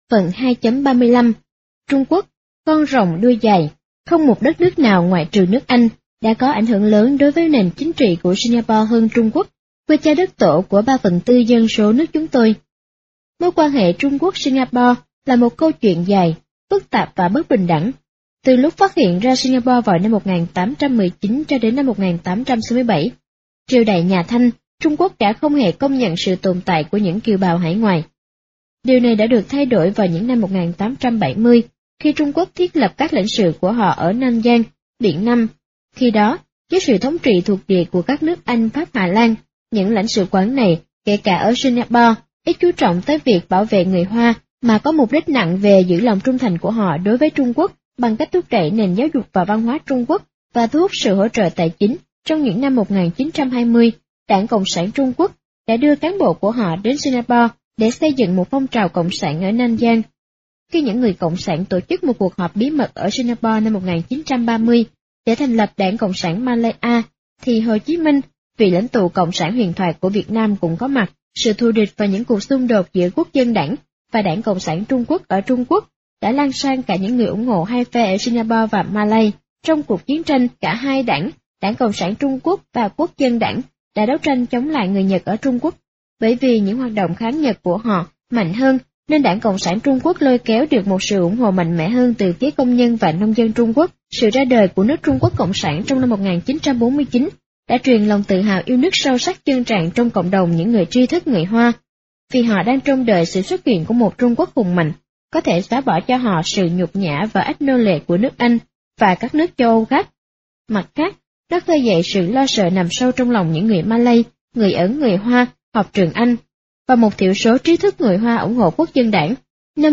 Phần 2.35 Trung Quốc, con rồng đuôi dài. Không một đất nước nào ngoại trừ nước Anh đã có ảnh hưởng lớn đối với nền chính trị của Singapore hơn Trung Quốc, quê cha đất tổ của 3/4 dân số nước chúng tôi. Mối quan hệ Trung Quốc-Singapore là một câu chuyện dài, phức tạp và bất bình đẳng. Từ lúc phát hiện ra Singapore vào năm 1819 cho đến năm 1867, triều đại nhà Thanh, Trung Quốc đã không hề công nhận sự tồn tại của những kiều bào hải ngoại. Điều này đã được thay đổi vào những năm 1870, khi Trung Quốc thiết lập các lãnh sự của họ ở Nam Giang, Biển Nam. Khi đó, dưới sự thống trị thuộc địa của các nước Anh, Pháp, Hà Lan, những lãnh sự quán này, kể cả ở Singapore, ít chú trọng tới việc bảo vệ người Hoa, mà có mục đích nặng về giữ lòng trung thành của họ đối với Trung Quốc bằng cách thúc đẩy nền giáo dục và văn hóa Trung Quốc và thu hút sự hỗ trợ tài chính. Trong những năm 1920, Đảng Cộng sản Trung Quốc đã đưa cán bộ của họ đến Singapore để xây dựng một phong trào cộng sản ở Nam Giang. Khi những người cộng sản tổ chức một cuộc họp bí mật ở Singapore năm 1930 để thành lập Đảng Cộng sản Malaya, thì Hồ Chí Minh, vị lãnh tụ cộng sản huyền thoại của Việt Nam cũng có mặt. Sự thù địch và những cuộc xung đột giữa Quốc dân Đảng và Đảng Cộng sản Trung Quốc ở Trung Quốc đã lan sang cả những người ủng hộ hai phe ở Singapore và Malay. Trong cuộc chiến tranh, cả hai đảng, Đảng Cộng sản Trung Quốc và Quốc dân Đảng, đã đấu tranh chống lại người Nhật ở Trung Quốc. Bởi vì những hoạt động kháng Nhật của họ mạnh hơn, nên Đảng Cộng sản Trung Quốc lôi kéo được một sự ủng hộ mạnh mẽ hơn từ phía công nhân và nông dân Trung Quốc. Sự ra đời của nước Trung Quốc Cộng sản trong năm 1949 đã truyền lòng tự hào yêu nước sâu sắc chân tràn trong cộng đồng những người tri thức người Hoa, vì họ đang trông đợi sự xuất hiện của một Trung Quốc hùng mạnh, có thể xóa bỏ cho họ sự nhục nhã và ách nô lệ của nước Anh và các nước châu Âu khác. Mặt khác, nó khơi dậy sự lo sợ nằm sâu trong lòng những người Malay, người Ấn, người Hoa, học trường Anh, và một thiểu số trí thức người Hoa ủng hộ Quốc dân Đảng. Năm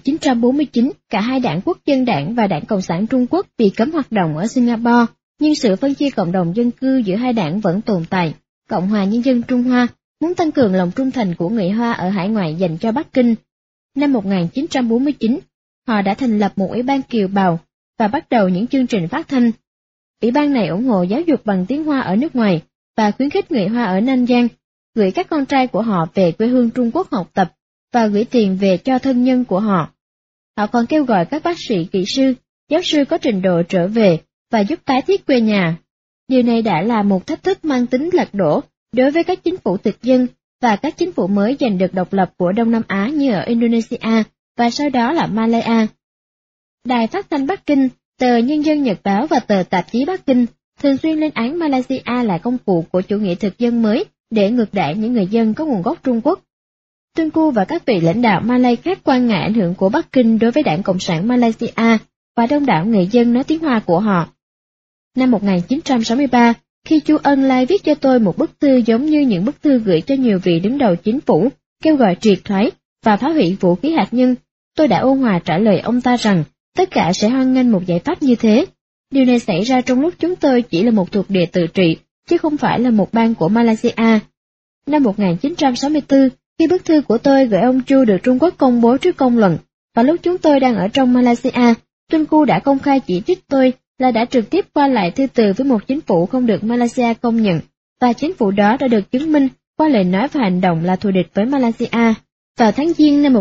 1949, cả hai đảng Quốc dân Đảng và Đảng Cộng sản Trung Quốc bị cấm hoạt động ở Singapore, nhưng sự phân chia cộng đồng dân cư giữa hai đảng vẫn tồn tại. Cộng hòa Nhân dân Trung Hoa muốn tăng cường lòng trung thành của người Hoa ở hải ngoại dành cho Bắc Kinh. Năm 1949, họ đã thành lập một ủy ban kiều bào và bắt đầu những chương trình phát thanh. Ủy ban này ủng hộ giáo dục bằng tiếng Hoa ở nước ngoài và khuyến khích người Hoa ở Nam Giang gửi các con trai của họ về quê hương Trung Quốc học tập và gửi tiền về cho thân nhân của họ. Họ còn kêu gọi các bác sĩ, kỹ sư, giáo sư có trình độ trở về và giúp tái thiết quê nhà. Điều này đã là một thách thức mang tính lật đổ đối với các chính phủ thực dân và các chính phủ mới giành được độc lập của Đông Nam Á như ở Indonesia và sau đó là Malaya. Đài phát thanh Bắc Kinh, tờ Nhân dân Nhật báo và tờ tạp chí Bắc Kinh thường xuyên lên án Malaysia là công cụ của chủ nghĩa thực dân mới để ngược đãi những người dân có nguồn gốc Trung Quốc. Tunku và các vị lãnh đạo Malay khác quan ngại ảnh hưởng của Bắc Kinh đối với Đảng Cộng sản Malaysia và đông đảo người dân nói tiếng Hoa của họ. Năm 1963, khi Chu Ân Lai viết cho tôi một bức thư giống như những bức thư gửi cho nhiều vị đứng đầu chính phủ, kêu gọi triệt thoái và phá hủy vũ khí hạt nhân, tôi đã ôn hòa trả lời ông ta rằng tất cả sẽ hoan nghênh một giải pháp như thế. Điều này xảy ra trong lúc chúng tôi chỉ là một thuộc địa tự trị, chứ không phải là một bang của Malaysia. Năm 1964, khi bức thư của tôi gửi ông Chu được Trung Quốc công bố trước công luận, và lúc chúng tôi đang ở trong Malaysia, Tunku đã công khai chỉ trích tôi là đã trực tiếp qua lại thư từ với một chính phủ không được Malaysia công nhận, và chính phủ đó đã được chứng minh qua lời nói và hành động là thù địch với Malaysia. Vào tháng Giêng năm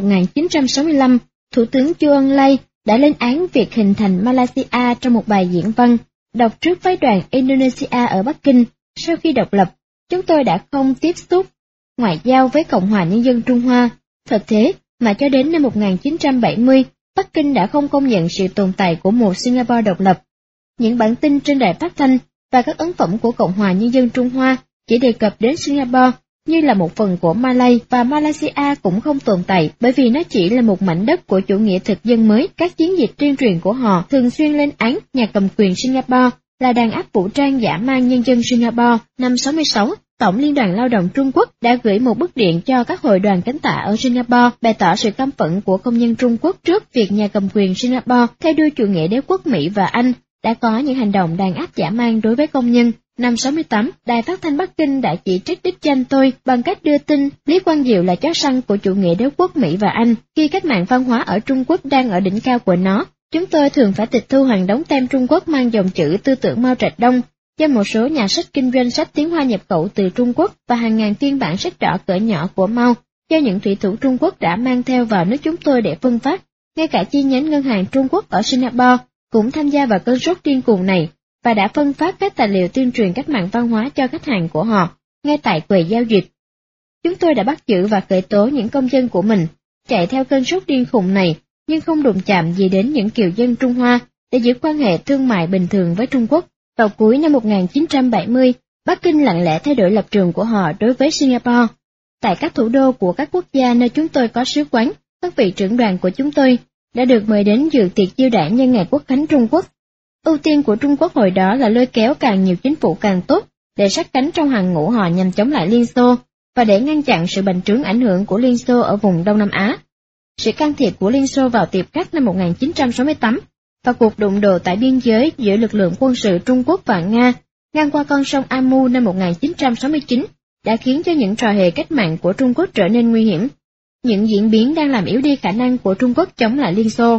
1965, Thủ tướng Chu Ân Lai đã lên án việc hình thành Malaysia trong một bài diễn văn, đọc trước phái đoàn Indonesia ở Bắc Kinh. Sau khi độc lập, chúng tôi đã không tiếp xúc ngoại giao với Cộng hòa Nhân dân Trung Hoa. Thật thế, mà cho đến năm 1970, Bắc Kinh đã không công nhận sự tồn tại của một Singapore độc lập. Những bản tin trên đài phát thanh và các ấn phẩm của Cộng hòa Nhân dân Trung Hoa chỉ đề cập đến Singapore như là một phần của Malay, và Malaysia cũng không tồn tại bởi vì nó chỉ là một mảnh đất của chủ nghĩa thực dân mới. Các chiến dịch tuyên truyền của họ thường xuyên lên án nhà cầm quyền Singapore là đàn áp vũ trang dã man nhân dân Singapore. Năm 66, Tổng Liên đoàn Lao động Trung Quốc đã gửi một bức điện cho các hội đoàn cánh tả ở Singapore bày tỏ sự căm phẫn của công nhân Trung Quốc trước việc nhà cầm quyền Singapore theo đuôi chủ nghĩa đế quốc Mỹ và Anh đã có những hành động đàn áp dã man đối với công nhân. Năm 68, Đài Phát thanh Bắc Kinh đã chỉ trích đích danh tôi bằng cách đưa tin Lý Quang Diệu là chó săn của chủ nghĩa đế quốc Mỹ và Anh. Khi cách mạng văn hóa ở Trung Quốc đang ở đỉnh cao của nó, chúng tôi thường phải tịch thu hàng đống tem Trung Quốc mang dòng chữ tư tưởng Mao Trạch Đông do một số nhà sách kinh doanh sách tiếng Hoa nhập khẩu từ Trung Quốc và hàng ngàn phiên bản sách đỏ cỡ nhỏ của Mao. do những thủy thủ Trung Quốc đã mang theo vào nước chúng tôi để phân phát. Ngay cả chi nhánh ngân hàng Trung Quốc ở Singapore cũng tham gia vào cơn sốt điên cuồng này và đã phân phát các tài liệu tuyên truyền cách mạng văn hóa cho khách hàng của họ ngay tại quầy giao dịch. Chúng tôi đã bắt giữ và khởi tố những công dân của mình chạy theo cơn sốt điên khùng này, nhưng không đụng chạm gì đến những kiều dân Trung Hoa để giữ quan hệ thương mại bình thường với Trung Quốc. Vào cuối năm 1970, Bắc Kinh lặng lẽ thay đổi lập trường của họ đối với Singapore. Tại các thủ đô của các quốc gia nơi chúng tôi có sứ quán, các vị trưởng đoàn của chúng tôi đã được mời đến dự tiệc chiêu đãi nhân ngày Quốc khánh Trung Quốc. Ưu tiên của Trung Quốc hồi đó là lôi kéo càng nhiều chính phủ càng tốt để sát cánh trong hàng ngũ họ nhằm chống lại Liên Xô và để ngăn chặn sự bành trướng ảnh hưởng của Liên Xô ở vùng Đông Nam Á. Sự can thiệp của Liên Xô vào Tiệp Khắc năm 1968 và cuộc đụng độ tại biên giới giữa lực lượng quân sự Trung Quốc và Nga ngang qua con sông Amu năm 1969 đã khiến cho những trò hề cách mạng của Trung Quốc trở nên nguy hiểm. Những diễn biến đang làm yếu đi khả năng của Trung Quốc chống lại Liên Xô.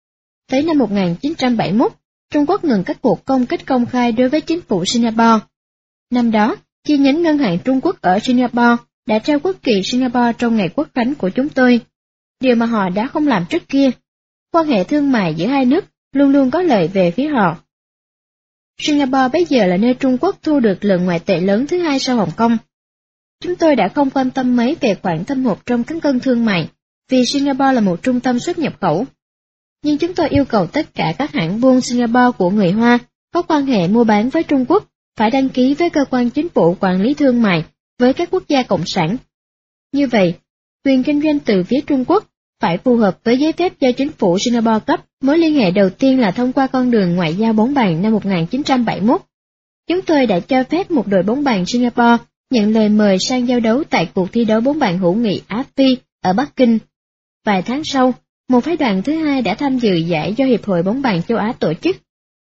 Tới năm 1971, Trung Quốc ngừng các cuộc công kích công khai đối với chính phủ Singapore. Năm đó, chi nhánh ngân hàng Trung Quốc ở Singapore đã treo quốc kỳ Singapore trong ngày Quốc khánh của chúng tôi, điều mà họ đã không làm trước kia. Quan hệ thương mại giữa hai nước luôn luôn có lợi về phía họ. Singapore bây giờ là nơi Trung Quốc thu được lượng ngoại tệ lớn thứ hai sau Hồng Kông. Chúng tôi đã không quan tâm mấy về khoản thâm hụt trong cán cân thương mại, vì Singapore là một trung tâm xuất nhập khẩu. Nhưng chúng tôi yêu cầu tất cả các hãng buôn Singapore của người Hoa có quan hệ mua bán với Trung Quốc phải đăng ký với cơ quan chính phủ quản lý thương mại với các quốc gia cộng sản. Như vậy, quyền kinh doanh từ phía Trung Quốc phải phù hợp với giấy phép do chính phủ Singapore cấp. Mối liên hệ đầu tiên là thông qua con đường ngoại giao bóng bàn năm 1971. Chúng tôi đã cho phép một đội bóng bàn Singapore nhận lời mời sang giao đấu tại cuộc thi đấu bóng bàn hữu nghị Á-Phi ở Bắc Kinh. Vài tháng sau, một phái đoàn thứ hai đã tham dự giải do Hiệp hội bóng bàn châu Á tổ chức.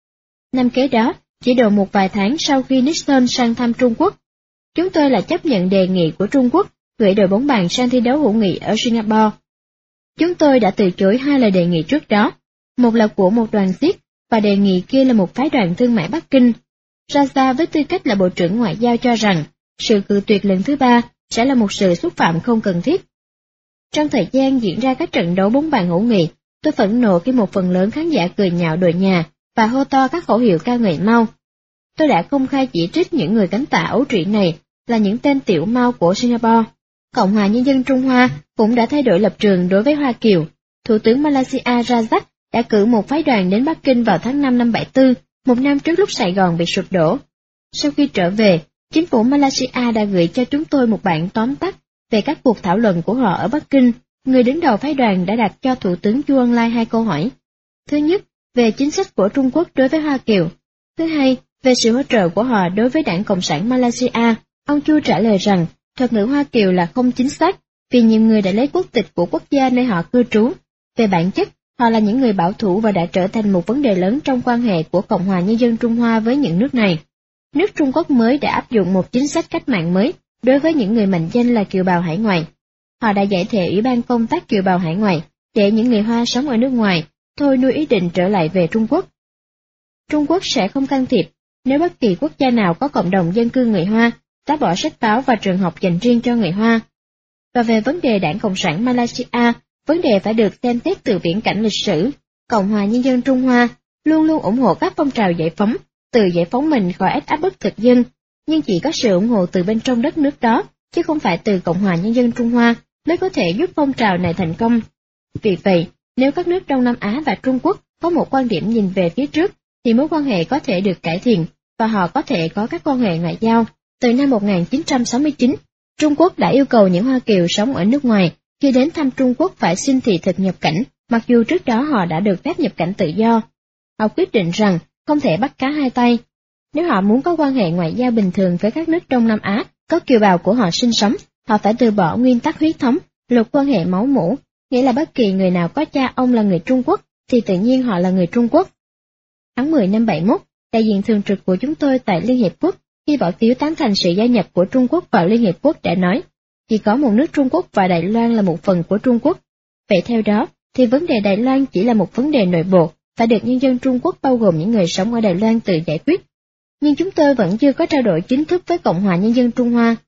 Năm kế đó, chỉ độ một vài tháng sau khi Nixon sang thăm Trung Quốc, chúng tôi là chấp nhận đề nghị của Trung Quốc gửi đội bóng bàn sang thi đấu hữu nghị ở Singapore. Chúng tôi đã từ chối hai lời đề nghị trước đó, một là của một đoàn xiếc và đề nghị kia là một phái đoàn thương mại Bắc Kinh. Raza với tư cách là Bộ trưởng Ngoại giao cho rằng sự cự tuyệt lần thứ ba sẽ là một sự xúc phạm không cần thiết. Trong thời gian diễn ra các trận đấu bóng bàn hữu nghị, tôi phẫn nộ khi một phần lớn khán giả cười nhạo đội nhà và hô to các khẩu hiệu ca ngợi Mao. Tôi đã công khai chỉ trích những người cánh tả ấu trĩ này là những tên tiểu Mao của Singapore. Cộng hòa Nhân dân Trung Hoa cũng đã thay đổi lập trường đối với Hoa Kiều. Thủ tướng Malaysia Rajak đã cử một phái đoàn đến Bắc Kinh vào tháng 5 năm 74, một năm trước lúc Sài Gòn bị sụp đổ. Sau khi trở về, chính phủ Malaysia đã gửi cho chúng tôi một bản tóm tắt về các cuộc thảo luận của họ ở Bắc Kinh. Người đứng đầu phái đoàn đã đặt cho Thủ tướng Chu Ân Lai hai câu hỏi. Thứ nhất, về chính sách của Trung Quốc đối với Hoa Kiều. Thứ hai, về sự hỗ trợ của họ đối với Đảng Cộng sản Malaysia. Ông Chu trả lời rằng, thuật ngữ Hoa Kiều là không chính xác, vì nhiều người đã lấy quốc tịch của quốc gia nơi họ cư trú. Về bản chất, họ là những người bảo thủ và đã trở thành một vấn đề lớn trong quan hệ của Cộng hòa Nhân dân Trung Hoa với những nước này. Nước Trung Quốc mới đã áp dụng một chính sách cách mạng mới đối với những người mệnh danh là kiều bào hải ngoại. Họ đã giải thể Ủy ban công tác kiều bào hải ngoại để những người Hoa sống ở nước ngoài thôi nuôi ý định trở lại về Trung Quốc. Trung Quốc sẽ không can thiệp nếu bất kỳ quốc gia nào có cộng đồng dân cư người Hoa xóa bỏ sách báo và trường học dành riêng cho người Hoa. Và về vấn đề Đảng Cộng sản Malaysia, vấn đề phải được xem xét từ viễn cảnh lịch sử. Cộng hòa Nhân dân Trung Hoa luôn luôn ủng hộ các phong trào giải phóng, tự giải phóng mình khỏi ách áp bức thực dân, nhưng chỉ có sự ủng hộ từ bên trong đất nước đó, chứ không phải từ Cộng hòa Nhân dân Trung Hoa, mới có thể giúp phong trào này thành công. Vì vậy, nếu các nước Đông Nam Á và Trung Quốc có một quan điểm nhìn về phía trước, thì mối quan hệ có thể được cải thiện, và họ có thể có các quan hệ ngoại giao. Từ năm 1969, Trung Quốc đã yêu cầu những Hoa Kiều sống ở nước ngoài khi đến thăm Trung Quốc phải xin thị thực nhập cảnh, mặc dù trước đó họ đã được phép nhập cảnh tự do. Họ quyết định rằng không thể bắt cá hai tay. Nếu họ muốn có quan hệ ngoại giao bình thường với các nước Đông Nam Á, có kiều bào của họ sinh sống, họ phải từ bỏ nguyên tắc huyết thống, luật quan hệ máu mủ, nghĩa là bất kỳ người nào có cha ông là người Trung Quốc, thì tự nhiên họ là người Trung Quốc. Tháng 10 năm 71, đại diện thường trực của chúng tôi tại Liên Hiệp Quốc, khi bỏ phiếu tán thành sự gia nhập của Trung Quốc vào Liên Hiệp Quốc đã nói, chỉ có một nước Trung Quốc và Đài Loan là một phần của Trung Quốc. Vậy theo đó, thì vấn đề Đài Loan chỉ là một vấn đề nội bộ, phải được nhân dân Trung Quốc bao gồm những người sống ở Đài Loan tự giải quyết. Nhưng chúng tôi vẫn chưa có trao đổi chính thức với Cộng hòa Nhân dân Trung Hoa.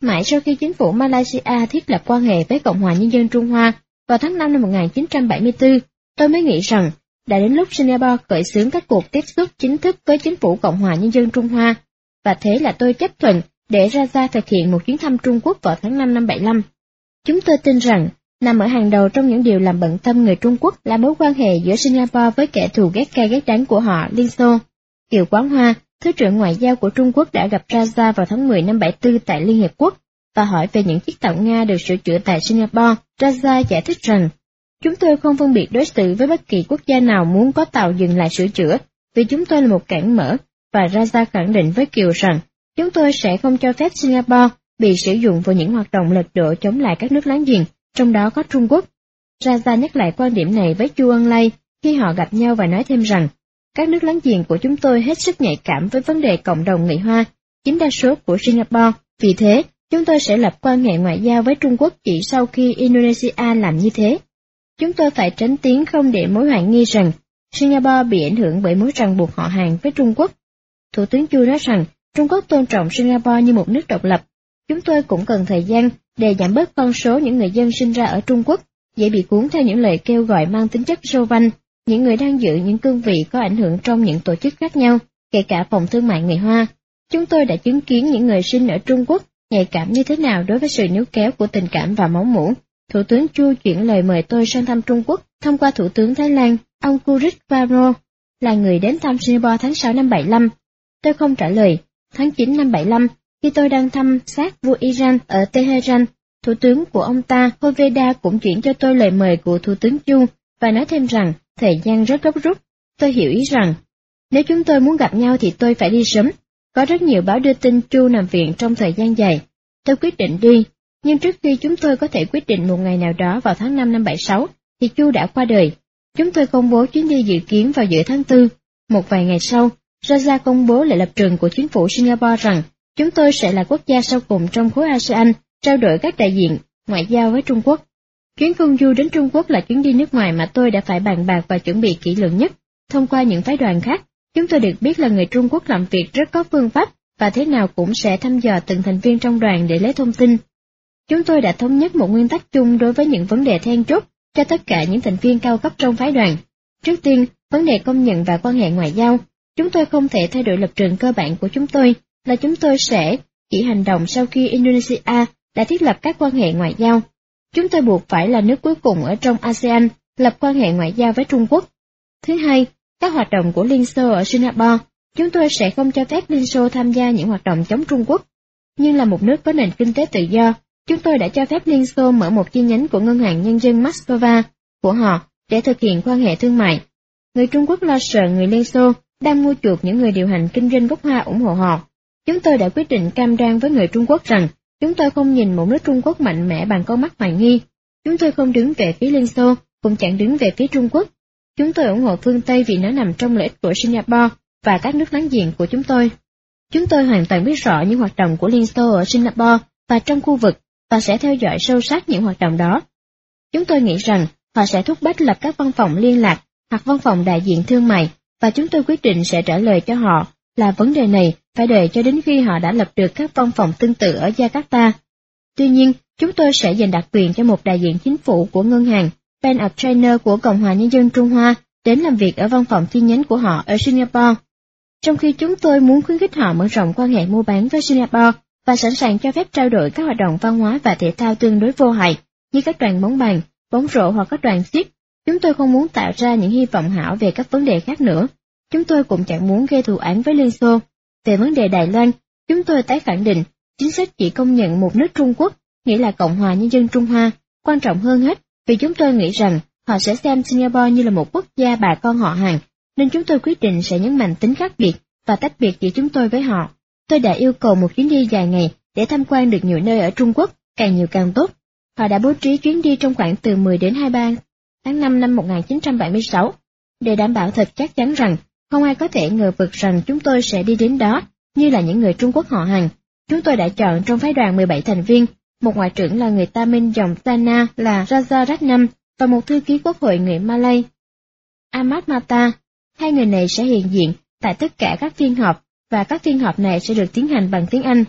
Mãi sau khi chính phủ Malaysia thiết lập quan hệ với Cộng hòa Nhân dân Trung Hoa vào tháng 5 năm 1974, tôi mới nghĩ rằng đã đến lúc Singapore khởi xướng các cuộc tiếp xúc chính thức với chính phủ Cộng hòa Nhân dân Trung Hoa, và thế là tôi chấp thuận để Raja thực hiện một chuyến thăm Trung Quốc vào tháng 5 năm 75. Chúng tôi tin rằng, nằm ở hàng đầu trong những điều làm bận tâm người Trung Quốc là mối quan hệ giữa Singapore với kẻ thù ghét cay ghét đắng của họ, Liên Xô. Kiều Quán Hoa, Thứ trưởng Ngoại giao của Trung Quốc đã gặp Raja vào tháng 10 năm 74 tại Liên Hiệp Quốc và hỏi về những chiếc tàu Nga được sửa chữa tại Singapore. Raja giải thích rằng, chúng tôi không phân biệt đối xử với bất kỳ quốc gia nào muốn có tàu dừng lại sửa chữa, vì chúng tôi là một cảng mở, và Raja khẳng định với Kiều rằng, chúng tôi sẽ không cho phép Singapore bị sử dụng vào những hoạt động lật đổ chống lại các nước láng giềng, trong đó có Trung Quốc. Raja nhắc lại quan điểm này với Chu Ân Lai khi họ gặp nhau và nói thêm rằng, các nước láng giềng của chúng tôi hết sức nhạy cảm với vấn đề cộng đồng người Hoa, chiếm đa số của Singapore, vì thế, chúng tôi sẽ lập quan hệ ngoại giao với Trung Quốc chỉ sau khi Indonesia làm như thế. Chúng tôi phải tránh tiếng không để mối hoài nghi rằng Singapore bị ảnh hưởng bởi mối ràng buộc họ hàng với Trung Quốc. Thủ tướng Chu nói rằng Trung Quốc tôn trọng Singapore như một nước độc lập. Chúng tôi cũng cần thời gian để giảm bớt con số những người dân sinh ra ở Trung Quốc, dễ bị cuốn theo những lời kêu gọi mang tính chất rô vanh, những người đang giữ những cương vị có ảnh hưởng trong những tổ chức khác nhau, kể cả phòng thương mại người Hoa. Chúng tôi đã chứng kiến những người sinh ở Trung Quốc nhạy cảm như thế nào đối với sự níu kéo của tình cảm và máu mủ. Thủ tướng Chu chuyển lời mời tôi sang thăm Trung Quốc thông qua Thủ tướng Thái Lan, ông Kurit Varo, là người đến thăm Singapore tháng 6 năm 75. Tôi không trả lời. Tháng 9 năm 75, khi tôi đang thăm sát vua Iran ở Tehran, thủ tướng của ông ta, Hoveda, cũng chuyển cho tôi lời mời của Thủ tướng Chu và nói thêm rằng thời gian rất gấp rút. Tôi hiểu ý rằng, nếu chúng tôi muốn gặp nhau thì tôi phải đi sớm. Có rất nhiều báo đưa tin Chu nằm viện trong thời gian dài. Tôi quyết định đi, nhưng trước khi chúng tôi có thể quyết định một ngày nào đó vào tháng 5 năm 76, thì Chu đã qua đời. Chúng tôi công bố chuyến đi dự kiến vào giữa tháng 4. Một vài ngày sau, Raja công bố lại lập trường của chính phủ Singapore rằng chúng tôi sẽ là quốc gia sau cùng trong khối ASEAN, trao đổi các đại diện ngoại giao với Trung Quốc. Chuyến công du đến Trung Quốc là chuyến đi nước ngoài mà tôi đã phải bàn bạc và chuẩn bị kỹ lưỡng nhất. Thông qua những phái đoàn khác, chúng tôi được biết là người Trung Quốc làm việc rất có phương pháp và thế nào cũng sẽ thăm dò từng thành viên trong đoàn để lấy thông tin. Chúng tôi đã thống nhất một nguyên tắc chung đối với những vấn đề then chốt cho tất cả những thành viên cao cấp trong phái đoàn. Trước tiên, vấn đề công nhận và quan hệ ngoại giao. Chúng tôi không thể thay đổi lập trường cơ bản của chúng tôi là chúng tôi sẽ chỉ hành động sau khi Indonesia đã thiết lập các quan hệ ngoại giao. Chúng tôi buộc phải là nước cuối cùng ở trong ASEAN lập quan hệ ngoại giao với Trung Quốc. Thứ hai, các hoạt động của Liên Xô ở Singapore. Chúng tôi sẽ không cho phép Liên Xô tham gia những hoạt động chống Trung Quốc. Nhưng là một nước có nền kinh tế tự do, chúng tôi đã cho phép Liên Xô mở một chi nhánh của Ngân hàng Nhân dân Moscow của họ để thực hiện quan hệ thương mại. Người Trung Quốc lo sợ người Liên Xô đang mua chuộc những người điều hành kinh doanh gốc Hoa ủng hộ họ. Chúng tôi đã quyết định cam đoan với người Trung Quốc rằng chúng tôi không nhìn một nước Trung Quốc mạnh mẽ bằng con mắt hoài nghi. Chúng tôi không đứng về phía Liên Xô, cũng chẳng đứng về phía Trung Quốc. Chúng tôi ủng hộ phương Tây vì nó nằm trong lợi ích của Singapore và các nước láng giềng của chúng tôi. Chúng tôi hoàn toàn biết rõ những hoạt động của Liên Xô ở Singapore và trong khu vực và sẽ theo dõi sâu sát những hoạt động đó. Chúng tôi nghĩ rằng họ sẽ thúc bách lập các văn phòng liên lạc hoặc văn phòng đại diện thương mại và chúng tôi quyết định sẽ trả lời cho họ là vấn đề này phải đợi cho đến khi họ đã lập được các văn phòng tương tự ở Jakarta. Tuy nhiên, chúng tôi sẽ dành đặc quyền cho một đại diện chính phủ của ngân hàng Bank of China của Cộng hòa Nhân dân Trung Hoa đến làm việc ở văn phòng chi nhánh của họ ở Singapore. Trong khi chúng tôi muốn khuyến khích họ mở rộng quan hệ mua bán với Singapore và sẵn sàng cho phép trao đổi các hoạt động văn hóa và thể thao tương đối vô hại như các đoàn bóng bàn, bóng rổ hoặc các đoàn xiếc, chúng tôi không muốn tạo ra những hy vọng hão về các vấn đề khác nữa. Chúng tôi cũng chẳng muốn gây thù án với Liên Xô. Về vấn đề Đài Loan, chúng tôi tái khẳng định chính sách chỉ công nhận một nước Trung Quốc, nghĩa là Cộng hòa Nhân dân Trung Hoa, quan trọng hơn hết vì chúng tôi nghĩ rằng họ sẽ xem Singapore như là một quốc gia bà con họ hàng, nên chúng tôi quyết định sẽ nhấn mạnh tính khác biệt và tách biệt giữa chúng tôi với họ. Tôi đã yêu cầu một chuyến đi dài ngày để tham quan được nhiều nơi ở Trung Quốc, càng nhiều càng tốt. Họ đã bố trí chuyến đi trong khoảng từ 10 đến 23 tháng 5 năm 1976, để đảm bảo thật chắc chắn rằng không ai có thể ngờ vực rằng chúng tôi sẽ đi đến đó như là những người Trung Quốc họ hàng. Chúng tôi đã chọn trong phái đoàn 17 thành viên, một ngoại trưởng là người Tamil dòng Sana là Rajaratnam và một thư ký quốc hội người Malay, Ahmad Mata. Hai người này sẽ hiện diện tại tất cả các phiên họp và các phiên họp này sẽ được tiến hành bằng tiếng Anh.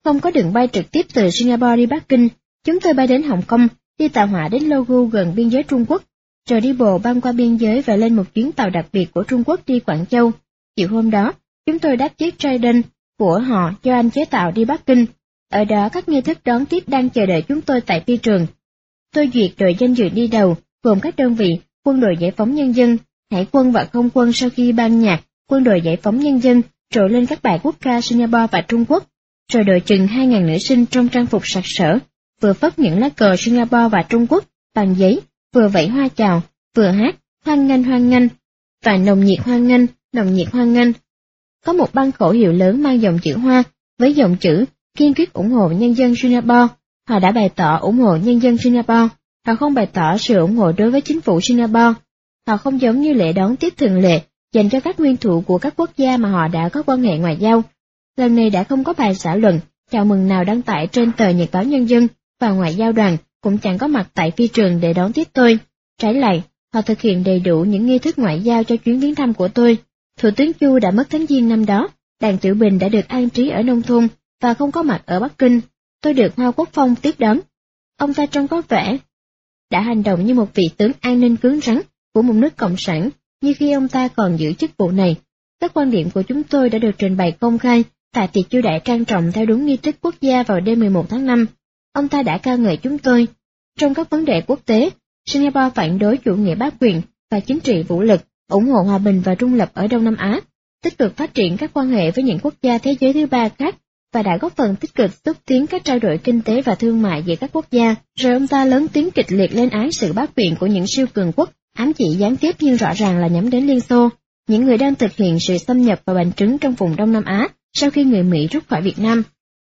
Không có đường bay trực tiếp từ Singapore đi Bắc Kinh, chúng tôi bay đến Hồng Kông, đi tàu hỏa đến Logu gần biên giới Trung Quốc, rồi đi bộ băng qua biên giới và lên một chuyến tàu đặc biệt của Trung Quốc đi Quảng Châu. Chiều hôm đó, chúng tôi đáp chiếc Trident của họ do anh chế tạo đi Bắc Kinh. Ở đó các nghi thức đón tiếp đang chờ đợi chúng tôi tại phi trường. Tôi duyệt đội danh dự đi đầu, gồm các đơn vị Quân đội Giải phóng Nhân dân, Hải quân và Không quân sau khi ban nhạc Quân đội Giải phóng Nhân dân trội lên các bài quốc ca Singapore và Trung Quốc, rồi đội chừng 2.000 nữ sinh trong trang phục sặc sỡ, vừa phất những lá cờ Singapore và Trung Quốc bằng giấy, vừa vẫy hoa chào, vừa hát hoan nghênh và nồng nhiệt hoan nghênh. Có một băng khẩu hiệu lớn mang dòng chữ Hoa với dòng chữ kiên quyết ủng hộ nhân dân Singapore. Họ đã bày tỏ ủng hộ nhân dân Singapore, họ không bày tỏ sự ủng hộ đối với chính phủ Singapore. Họ không giống như lễ đón tiếp thường lệ dành cho các nguyên thủ của các quốc gia mà họ đã có quan hệ ngoại giao. Lần này đã không có bài xã luận, chào mừng nào đăng tải trên tờ Nhật báo Nhân dân, và ngoại giao đoàn cũng chẳng có mặt tại phi trường để đón tiếp tôi. Trái lại, họ thực hiện đầy đủ những nghi thức ngoại giao cho chuyến viếng thăm của tôi. Thủ tướng Chu đã mất tháng Giêng năm đó, Đàn Tiểu Bình đã được an trí ở nông thôn và không có mặt ở Bắc Kinh. Tôi được Mao Quốc Phong tiếp đón. Ông ta trông có vẻ đã hành động như một vị tướng an ninh cứng rắn của một nước cộng sản, như khi ông ta còn giữ chức vụ này. Các quan điểm của chúng tôi đã được trình bày công khai tại tiệc chiêu đãi trang trọng theo đúng nghi thức quốc gia vào đêm 11 tháng 5. Ông ta đã ca ngợi chúng tôi. Trong các vấn đề quốc tế, Singapore phản đối chủ nghĩa bá quyền và chính trị vũ lực, ủng hộ hòa bình và trung lập ở Đông Nam Á, tích cực phát triển các quan hệ với những quốc gia thế giới thứ ba khác, và đã góp phần tích cực xúc tiến các trao đổi kinh tế và thương mại giữa các quốc gia. Rồi ông ta lớn tiếng kịch liệt lên án sự bá quyền của những siêu cường quốc, ám chỉ gián tiếp nhưng rõ ràng là nhắm đến Liên Xô, những người đang thực hiện sự xâm nhập và bành trướng trong vùng Đông Nam Á sau khi người Mỹ rút khỏi Việt Nam.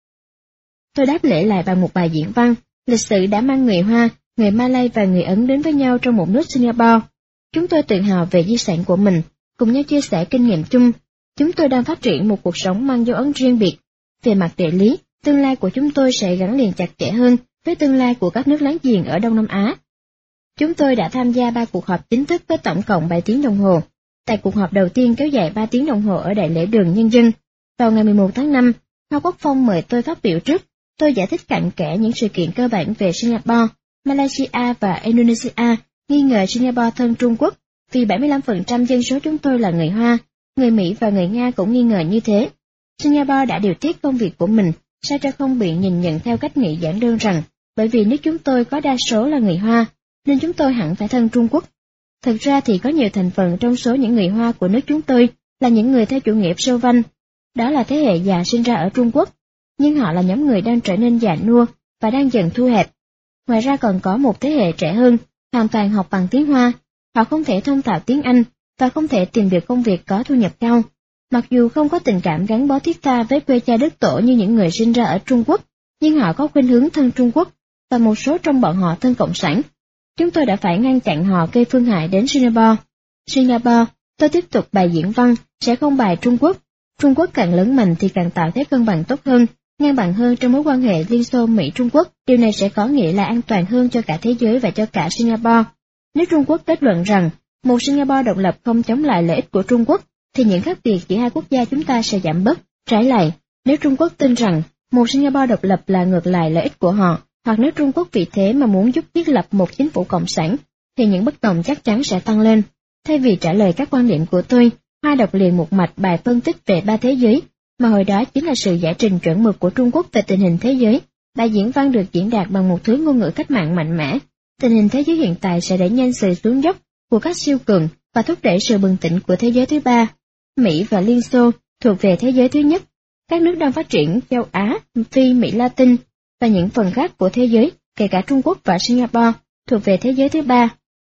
Tôi đáp lễ lại bằng một bài diễn văn. Lịch sử đã mang người Hoa, người Malay và người Ấn đến với nhau trong một nước Singapore. Chúng tôi tự hào về di sản của mình, cùng nhau chia sẻ kinh nghiệm chung. Chúng tôi đang phát triển một cuộc sống mang dấu ấn riêng biệt. Về mặt địa lý, tương lai của chúng tôi sẽ gắn liền chặt chẽ hơn với tương lai của các nước láng giềng ở Đông Nam Á. Chúng tôi đã tham gia 3 cuộc họp chính thức với tổng cộng 7 tiếng đồng hồ. Tại cuộc họp đầu tiên kéo dài 3 tiếng đồng hồ ở Đại lễ đường Nhân dân, vào ngày 11 tháng 5, Mao Quốc Phong mời tôi phát biểu trước. Tôi giải thích cặn kẽ những sự kiện cơ bản về Singapore, Malaysia và Indonesia, nghi ngờ Singapore thân Trung Quốc, vì 75% dân số chúng tôi là người Hoa, người Mỹ và người Nga cũng nghi ngờ như thế. Singapore đã điều tiết công việc của mình, sao cho không bị nhìn nhận theo cách nghĩ giản đơn rằng, bởi vì nước chúng tôi có đa số là người Hoa, nên chúng tôi hẳn phải thân Trung Quốc. Thực ra thì có nhiều thành phần trong số những người Hoa của nước chúng tôi là những người theo chủ nghĩa sâu vanh, đó là thế hệ già sinh ra ở Trung Quốc, nhưng họ là nhóm người đang trở nên già nua và đang dần thu hẹp. Ngoài ra còn có một thế hệ trẻ hơn, hoàn toàn học bằng tiếng Hoa, họ không thể thông thạo tiếng Anh và không thể tìm được công việc có thu nhập cao. Mặc dù không có tình cảm gắn bó thiết tha với quê cha đất tổ như những người sinh ra ở Trung Quốc, nhưng họ có khuynh hướng thân Trung Quốc, và một số trong bọn họ thân Cộng sản. Chúng tôi đã phải ngăn chặn họ gây phương hại đến Singapore. Singapore, tôi tiếp tục bài diễn văn, sẽ không bài Trung Quốc. Trung Quốc càng lớn mạnh thì càng tạo thế cân bằng tốt hơn, ngang bằng hơn trong mối quan hệ Liên Xô Mỹ-Trung Quốc. Điều này sẽ có nghĩa là an toàn hơn cho cả thế giới và cho cả Singapore. Nếu Trung Quốc kết luận rằng một Singapore độc lập không chống lại lợi ích của Trung Quốc, thì những khác biệt giữa hai quốc gia chúng ta sẽ giảm bớt. Trái lại, nếu Trung Quốc tin rằng một Singapore độc lập là ngược lại lợi ích của họ, hoặc nếu Trung Quốc vì thế mà muốn giúp thiết lập một chính phủ cộng sản, thì những bất đồng chắc chắn sẽ tăng lên. Thay vì trả lời các quan điểm của tôi, Hoa đọc liền một mạch bài phân tích về 3 thế giới, mà hồi đó chính là sự giải trình chuẩn mực của Trung Quốc về tình hình thế giới. Bài diễn văn được diễn đạt bằng một thứ ngôn ngữ cách mạng mạnh mẽ. Tình hình thế giới hiện tại sẽ đẩy nhanh sự xuống dốc của các siêu cường và thúc đẩy sự bừng tỉnh của thế giới thứ ba. Mỹ và Liên Xô thuộc về thế giới thứ nhất. Các nước đang phát triển châu Á, Phi Mỹ Latin và những phần khác của thế giới, kể cả Trung Quốc và Singapore, thuộc về thế giới thứ ba.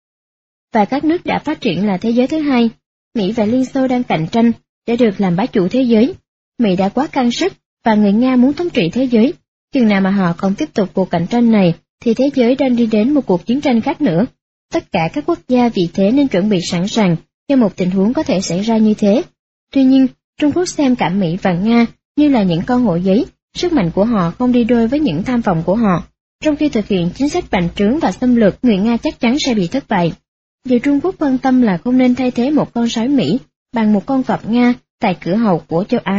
Và các nước đã phát triển là thế giới thứ hai. Mỹ và Liên Xô đang cạnh tranh để được làm bá chủ thế giới. Mỹ đã quá căng sức và người Nga muốn thống trị thế giới. Chừng nào mà họ còn tiếp tục cuộc cạnh tranh này, thì thế giới đang đi đến một cuộc chiến tranh khác nữa. Tất cả các quốc gia vì thế nên chuẩn bị sẵn sàng cho một tình huống có thể xảy ra như thế. Tuy nhiên, Trung Quốc xem cả Mỹ và Nga như là những con hổ giấy, sức mạnh của họ không đi đôi với những tham vọng của họ. Trong khi thực hiện chính sách bành trướng và xâm lược, người Nga chắc chắn sẽ bị thất bại. Điều Trung Quốc quan tâm là không nên thay thế một con sói Mỹ bằng một con vọc Nga tại cửa hầu của châu Á.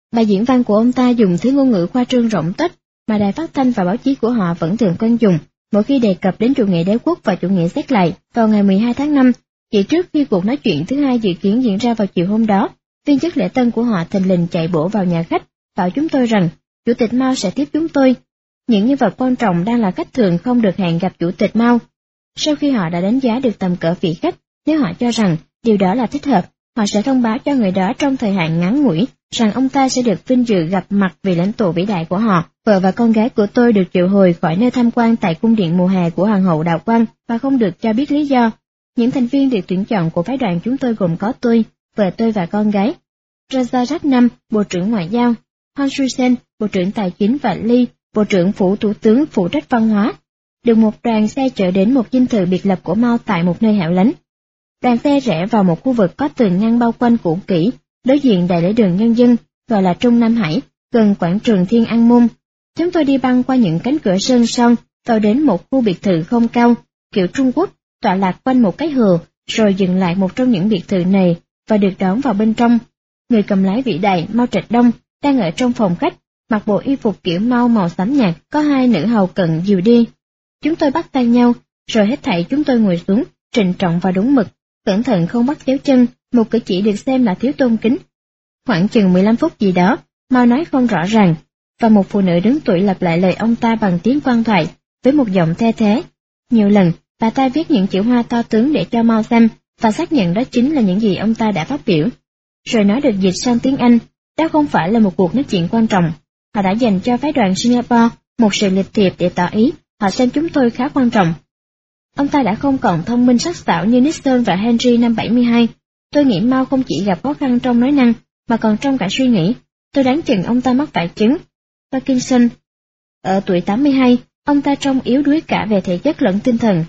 Bài diễn văn của ông ta dùng thứ ngôn ngữ khoa trương rỗng tuếch mà đài phát thanh và báo chí của họ vẫn thường quen dùng mỗi khi đề cập đến chủ nghĩa đế quốc và chủ nghĩa xét lại. Vào ngày 12 tháng 5, chỉ trước khi cuộc nói chuyện thứ hai dự kiến diễn ra vào chiều hôm đó, viên chức lễ tân của họ thình lình chạy bổ vào nhà khách, bảo chúng tôi rằng Chủ tịch Mao sẽ tiếp chúng tôi. Những nhân vật quan trọng đang là khách thường không được hẹn gặp Chủ tịch Mao. Sau khi họ đã đánh giá được tầm cỡ vị khách, nếu họ cho rằng điều đó là thích hợp, họ sẽ thông báo cho người đó trong thời hạn ngắn ngủi rằng ông ta sẽ được vinh dự gặp mặt vị lãnh tụ vĩ đại của họ. Vợ và con gái của tôi được triệu hồi khỏi nơi tham quan tại cung điện mùa hè của Hoàng hậu Đào Quang và không được cho biết lý do. Những thành viên được tuyển chọn của phái đoàn chúng tôi gồm có tôi, vợ tôi và con gái, Rajaratnam, Bộ trưởng Ngoại giao, Hansusen, Bộ trưởng Tài chính và Lee, Bộ trưởng Phủ Thủ tướng phụ trách văn hóa. Được một đoàn xe chở đến một dinh thự biệt lập của Mao tại một nơi hẻo lánh. Đoàn xe rẽ vào một khu vực có tường ngăn bao quanh cũ kỹ, đối diện đại lễ đường nhân dân, gọi là Trung Nam Hải, gần quảng trường Thiên An Môn. Chúng tôi đi băng qua những cánh cửa sơn son, vào đến một khu biệt thự không cao, kiểu Trung Quốc, tọa lạc quanh một cái hồ, rồi dừng lại một trong những biệt thự này và được đón vào bên trong. Người cầm lái vĩ đại Mao Trạch Đông đang ở trong phòng khách, mặc bộ y phục kiểu Mao màu xám nhạt, có hai nữ hầu cận dìu đi. Chúng tôi bắt tay nhau, rồi hết thảy chúng tôi ngồi xuống, trịnh trọng và đúng mực, cẩn thận không bắt chéo chân, một cử chỉ được xem là thiếu tôn kính. Khoảng chừng 15 phút gì đó, Mao nói không rõ ràng, và một phụ nữ đứng tuổi lặp lại lời ông ta bằng tiếng quan thoại, với một giọng the thế. Nhiều lần, bà ta viết những chữ hoa to tướng để cho Mao xem, và xác nhận đó chính là những gì ông ta đã phát biểu. Rồi nó được dịch sang tiếng Anh, đó không phải là một cuộc nói chuyện quan trọng. Họ đã dành cho phái đoàn Singapore một sự lịch thiệp để tỏ ý họ xem chúng tôi khá quan trọng. Ông ta đã không còn thông minh sắc sảo như Nixon và Henry năm 72. Tôi nghĩ Mao không chỉ gặp khó khăn trong nói năng, mà còn trong cả suy nghĩ. Tôi đoán chừng ông ta mắc phải chứng Parkinson. Ở tuổi 82, ông ta trông yếu đuối cả về thể chất lẫn tinh thần.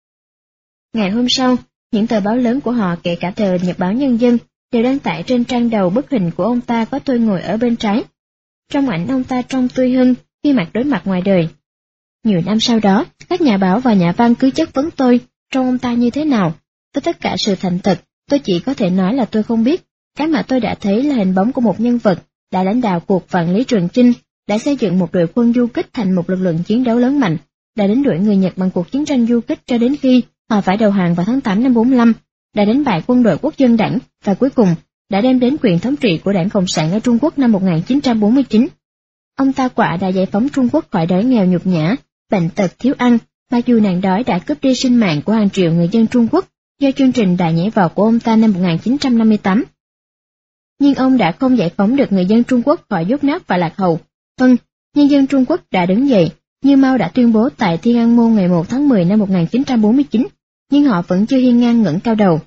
Ngày hôm sau, những tờ báo lớn của họ kể cả tờ Nhật báo Nhân dân đều đăng tải trên trang đầu bức hình của ông ta có tôi ngồi ở bên trái. Trong ảnh ông ta trông tươi hưng khi mặt đối mặt ngoài đời. Nhiều năm sau đó, các nhà báo và nhà văn cứ chất vấn tôi, trông ông ta như thế nào. Với tất cả sự thành thật, tôi chỉ có thể nói là tôi không biết. Cái mà tôi đã thấy là hình bóng của một nhân vật đã lãnh đạo cuộc vạn lý trường chinh, đã xây dựng một đội quân du kích thành một lực lượng chiến đấu lớn mạnh, đã đánh đuổi người Nhật bằng cuộc chiến tranh du kích cho đến khi họ phải đầu hàng vào tháng 8 năm 45, đã đánh bại quân đội quốc dân đảng và cuối cùng đã đem đến quyền thống trị của Đảng Cộng sản ở Trung Quốc năm 1949. Ông ta quả đã giải phóng Trung Quốc khỏi đói nghèo nhục nhã, bệnh tật thiếu ăn, mặc dù nạn đói đã cướp đi sinh mạng của hàng triệu người dân Trung Quốc do chương trình đại nhảy vọt của ông ta năm 1958. Nhưng ông đã không giải phóng được người dân Trung Quốc khỏi dốt nát và lạc hậu. Vâng, nhân dân Trung Quốc đã đứng dậy, như Mao đã tuyên bố tại Thiên An Môn ngày 1 tháng 10 năm 1949, nhưng họ vẫn chưa hiên ngang ngẩng cao đầu.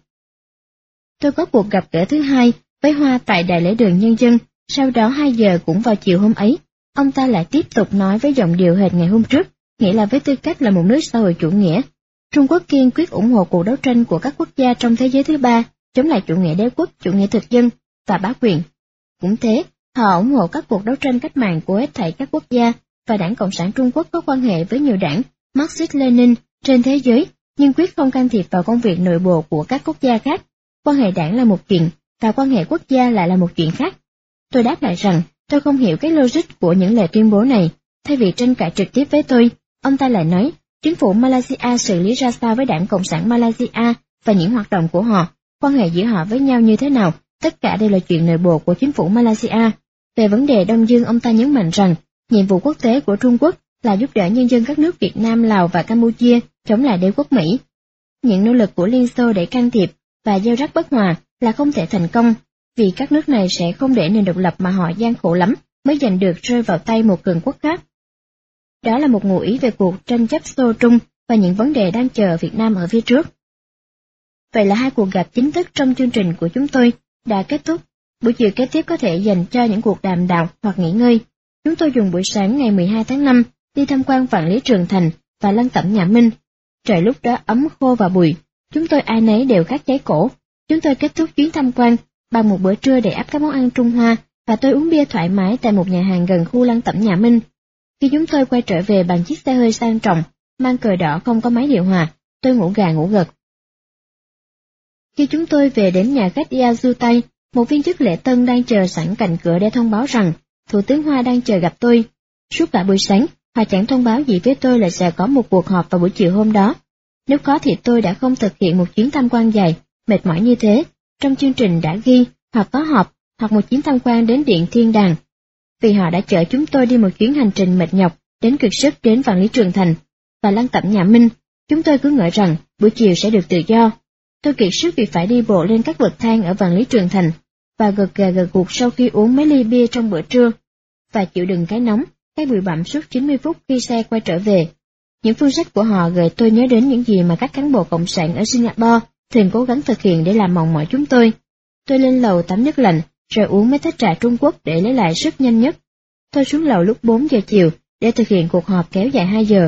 Tôi có cuộc gặp gỡ thứ hai với Hoa tại Đại lễ đường Nhân dân, sau đó 2 giờ cũng vào chiều hôm ấy, ông ta lại tiếp tục nói với giọng điệu hệt ngày hôm trước, nghĩa là với tư cách là một nước xã hội chủ nghĩa. Trung Quốc kiên quyết ủng hộ cuộc đấu tranh của các quốc gia trong thế giới thứ ba, chống lại chủ nghĩa đế quốc, chủ nghĩa thực dân và bá quyền. Cũng thế, họ ủng hộ các cuộc đấu tranh cách mạng của hết thảy các quốc gia, và Đảng Cộng sản Trung Quốc có quan hệ với nhiều đảng Marxist-Lenin trên thế giới, nhưng quyết không can thiệp vào công việc nội bộ của các quốc gia khác. Quan hệ đảng là một chuyện, và quan hệ quốc gia lại là một chuyện khác. Tôi đáp lại rằng, tôi không hiểu cái logic của những lời tuyên bố này. Thay vì tranh cãi trực tiếp với tôi, ông ta lại nói, chính phủ Malaysia xử lý ra sao với Đảng Cộng sản Malaysia và những hoạt động của họ, quan hệ giữa họ với nhau như thế nào, tất cả đều là chuyện nội bộ của chính phủ Malaysia. Về vấn đề Đông Dương, ông ta nhấn mạnh rằng, nhiệm vụ quốc tế của Trung Quốc là giúp đỡ nhân dân các nước Việt Nam, Lào và Campuchia chống lại đế quốc Mỹ. Những nỗ lực của Liên Xô để can thiệp và gieo rắc bất hòa là không thể thành công, vì các nước này sẽ không để nền độc lập mà họ gian khổ lắm mới giành được rơi vào tay một cường quốc khác. Đó là một ngụ ý về cuộc tranh chấp Xô-Trung và những vấn đề đang chờ Việt Nam ở phía trước. Vậy là 2 cuộc gặp chính thức trong chương trình của chúng tôi đã kết thúc. Buổi chiều kế tiếp có thể dành cho những cuộc đàm đạo hoặc nghỉ ngơi. Chúng tôi dùng buổi sáng ngày 12 tháng 5 đi tham quan vạn lý trường thành và lăng tẩm nhà Minh. Trời lúc đó ấm khô và bụi, chúng tôi ai nấy đều khát cháy cổ. Chúng tôi kết thúc chuyến tham quan bằng một bữa trưa đầy ắp các món ăn Trung Hoa, và tôi uống bia thoải mái tại một nhà hàng gần khu lăng tẩm nhà Minh. Khi chúng tôi quay trở về bằng chiếc xe hơi sang trọng, mang cờ đỏ không có máy điều hòa, tôi ngủ gà ngủ gật. Khi chúng tôi về đến nhà khách Yazutai, Một viên chức lễ tân đang chờ sẵn cạnh cửa để thông báo rằng Thủ tướng Hoa đang chờ gặp tôi. Suốt cả buổi sáng, Hoa chẳng thông báo gì với tôi là sẽ có một cuộc họp vào buổi chiều hôm đó. Nếu có thì tôi đã không thực hiện một chuyến tham quan dài, mệt mỏi như thế. Trong chương trình đã ghi hoặc có họp hoặc một chuyến tham quan đến Điện Thiên Đàng. Vì họ đã chở chúng tôi đi một chuyến hành trình mệt nhọc đến kiệt sức đến Vạn Lý Trường Thành và lăng tẩm nhà Minh, chúng tôi cứ ngỡ rằng buổi chiều sẽ được tự do. Tôi kiệt sức vì phải đi bộ lên các bậc thang ở Vạn Lý Trường Thành và gật gà gật gục sau khi uống mấy ly bia trong bữa trưa và chịu đựng cái nóng, cái bụi bặm suốt 90 phút khi xe quay trở về. Những phương sách của họ gợi tôi nhớ đến những gì mà các cán bộ cộng sản ở Singapore thường cố gắng thực hiện để làm mòn mỏi chúng tôi. Tôi lên lầu tắm nước lạnh, rồi uống mấy tách trà Trung Quốc để lấy lại sức nhanh nhất. Tôi xuống lầu lúc 4 giờ chiều để thực hiện cuộc họp kéo dài 2 giờ.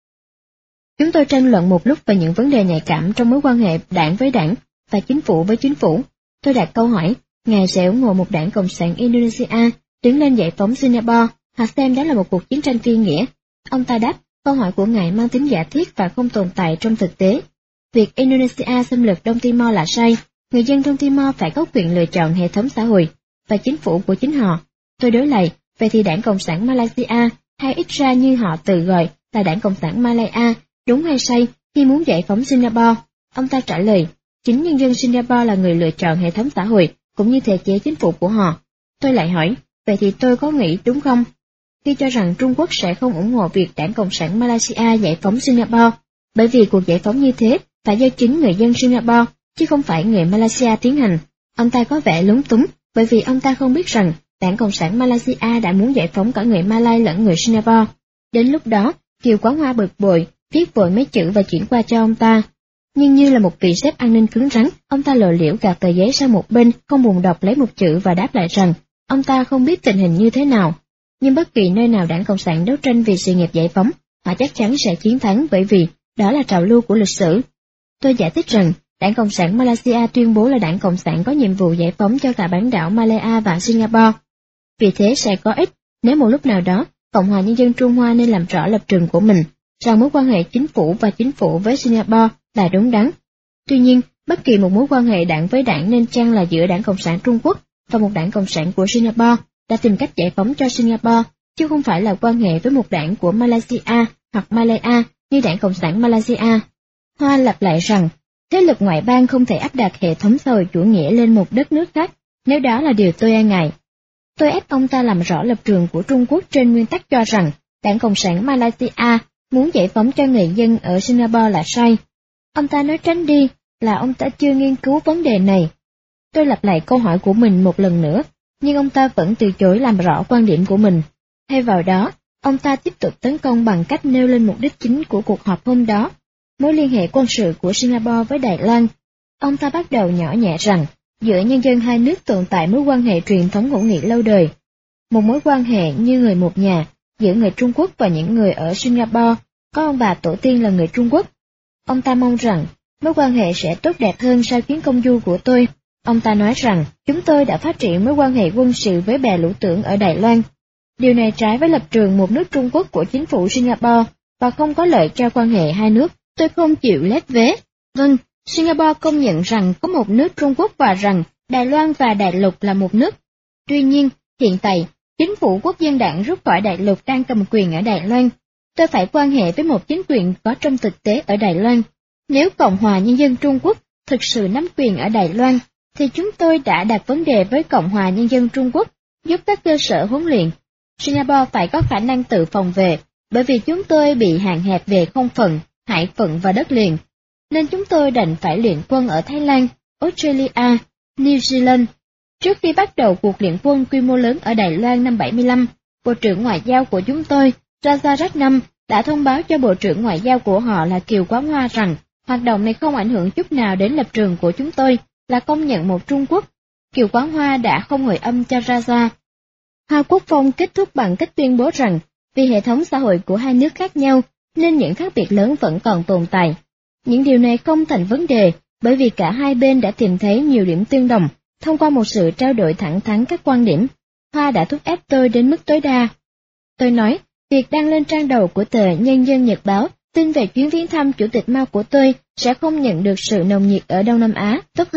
Chúng tôi tranh luận một lúc về những vấn đề nhạy cảm trong mối quan hệ đảng với đảng và chính phủ với chính phủ. Tôi đặt câu hỏi, Ngài sẽ ủng hộ một đảng Cộng sản Indonesia đứng lên giải phóng Singapore, hoặc xem đó là một cuộc chiến tranh phi nghĩa? Ông ta đáp, câu hỏi của Ngài mang tính giả thiết và không tồn tại trong thực tế. Việc Indonesia xâm lược Đông Timor là sai, người dân Đông Timor phải có quyền lựa chọn hệ thống xã hội và chính phủ của chính họ. Tôi đối lại, vậy thì đảng Cộng sản Malaysia, hay ít ra như họ tự gọi là đảng Cộng sản Malaya, đúng hay sai khi muốn giải phóng Singapore? Ông ta trả lời, chính nhân dân Singapore là người lựa chọn hệ thống xã hội cũng như thể chế chính phủ của họ. Tôi lại hỏi, vậy thì tôi có nghĩ đúng không? Khi cho rằng Trung Quốc sẽ không ủng hộ việc đảng Cộng sản Malaysia giải phóng Singapore, bởi vì cuộc giải phóng như thế phải do chính người dân Singapore, chứ không phải người Malaysia tiến hành. Ông ta có vẻ lúng túng, bởi vì ông ta không biết rằng đảng Cộng sản Malaysia đã muốn giải phóng cả người Malay lẫn người Singapore. Đến lúc đó, Kiều Quán Hoa bực bội, viết vội mấy chữ và chuyển qua cho ông ta. Nhưng như là một vị sếp an ninh cứng rắn, ông ta lộ liễu gạt tờ giấy sang một bên, không buồn đọc lấy một chữ và đáp lại rằng ông ta không biết tình hình như thế nào. Nhưng bất kỳ nơi nào đảng Cộng sản đấu tranh vì sự nghiệp giải phóng, họ chắc chắn sẽ chiến thắng bởi vì đó là trào lưu của lịch sử. Tôi giải thích rằng đảng Cộng sản Malaysia tuyên bố là đảng Cộng sản có nhiệm vụ giải phóng cho cả bán đảo Malaya và Singapore. Vì thế sẽ có ích nếu một lúc nào đó Cộng hòa Nhân dân Trung Hoa nên làm rõ lập trường của mình, rằng mối quan hệ chính phủ với Singapore là đúng đắn. Tuy nhiên, bất kỳ một mối quan hệ đảng với đảng nên chăng là giữa đảng Cộng sản Trung Quốc và một đảng Cộng sản của Singapore đã tìm cách giải phóng cho Singapore, chứ không phải là quan hệ với một đảng của Malaysia hoặc Malaya như đảng Cộng sản Malaysia. Hoa lặp lại rằng, thế lực ngoại bang không thể áp đặt hệ thống xã hội chủ nghĩa lên một đất nước khác, nếu đó là điều tôi e ngại. Tôi ép ông ta làm rõ lập trường của Trung Quốc trên nguyên tắc cho rằng đảng Cộng sản Malaysia muốn giải phóng cho người dân ở Singapore là sai. Ông ta nói tránh đi, là ông ta chưa nghiên cứu vấn đề này. Tôi lặp lại câu hỏi của mình một lần nữa, nhưng ông ta vẫn từ chối làm rõ quan điểm của mình. Thay vào đó, ông ta tiếp tục tấn công bằng cách nêu lên mục đích chính của cuộc họp hôm đó, mối liên hệ quân sự của Singapore với Đài Loan. Ông ta bắt đầu nhỏ nhẹ rằng, giữa nhân dân hai nước tồn tại mối quan hệ truyền thống hữu nghị lâu đời. Một mối quan hệ như người một nhà, giữa người Trung Quốc và những người ở Singapore, có ông bà tổ tiên là người Trung Quốc. Ông ta mong rằng, mối quan hệ sẽ tốt đẹp hơn sau chuyến công du của tôi. Ông ta nói rằng, chúng tôi đã phát triển mối quan hệ quân sự với bè lũ tưởng ở Đài Loan. Điều này trái với lập trường một nước Trung Quốc của chính phủ Singapore, và không có lợi cho quan hệ hai nước. Tôi không chịu lép vế. Vâng, Singapore công nhận rằng có một nước Trung Quốc và rằng Đài Loan và Đại lục là một nước. Tuy nhiên, hiện tại, chính phủ quốc dân đảng rút khỏi Đại lục đang cầm quyền ở Đài Loan. Tôi phải quan hệ với một chính quyền có trong thực tế ở Đài Loan. Nếu Cộng hòa Nhân dân Trung Quốc thực sự nắm quyền ở Đài Loan, thì chúng tôi đã đặt vấn đề với Cộng hòa Nhân dân Trung Quốc, giúp các cơ sở huấn luyện. Singapore phải có khả năng tự phòng vệ, bởi vì chúng tôi bị hạn hẹp về không phận, hải phận và đất liền. Nên chúng tôi đành phải luyện quân ở Thái Lan, Australia, New Zealand. Trước khi bắt đầu cuộc luyện quân quy mô lớn ở Đài Loan năm 75, Bộ trưởng Ngoại giao của chúng tôi, Rajaratnam, đã thông báo cho Bộ trưởng Ngoại giao của họ là Kiều Quán Hoa rằng hoạt động này không ảnh hưởng chút nào đến lập trường của chúng tôi là công nhận một Trung Quốc. Kiều Quán Hoa đã không hồi âm cho Raja. Hoa Quốc Phong kết thúc bằng cách tuyên bố rằng vì hệ thống xã hội của hai nước khác nhau nên những khác biệt lớn vẫn còn tồn tại. Những điều này không thành vấn đề bởi vì cả hai bên đã tìm thấy nhiều điểm tương đồng thông qua một sự trao đổi thẳng thắn các quan điểm. Hoa đã thúc ép tôi đến mức tối đa. Tôi nói, việc đăng lên trang đầu của tờ Nhân dân Nhật báo tin về chuyến viếng thăm Chủ tịch Mao của tôi sẽ không nhận được sự nồng nhiệt ở Đông Nam Á. Tốt hơn,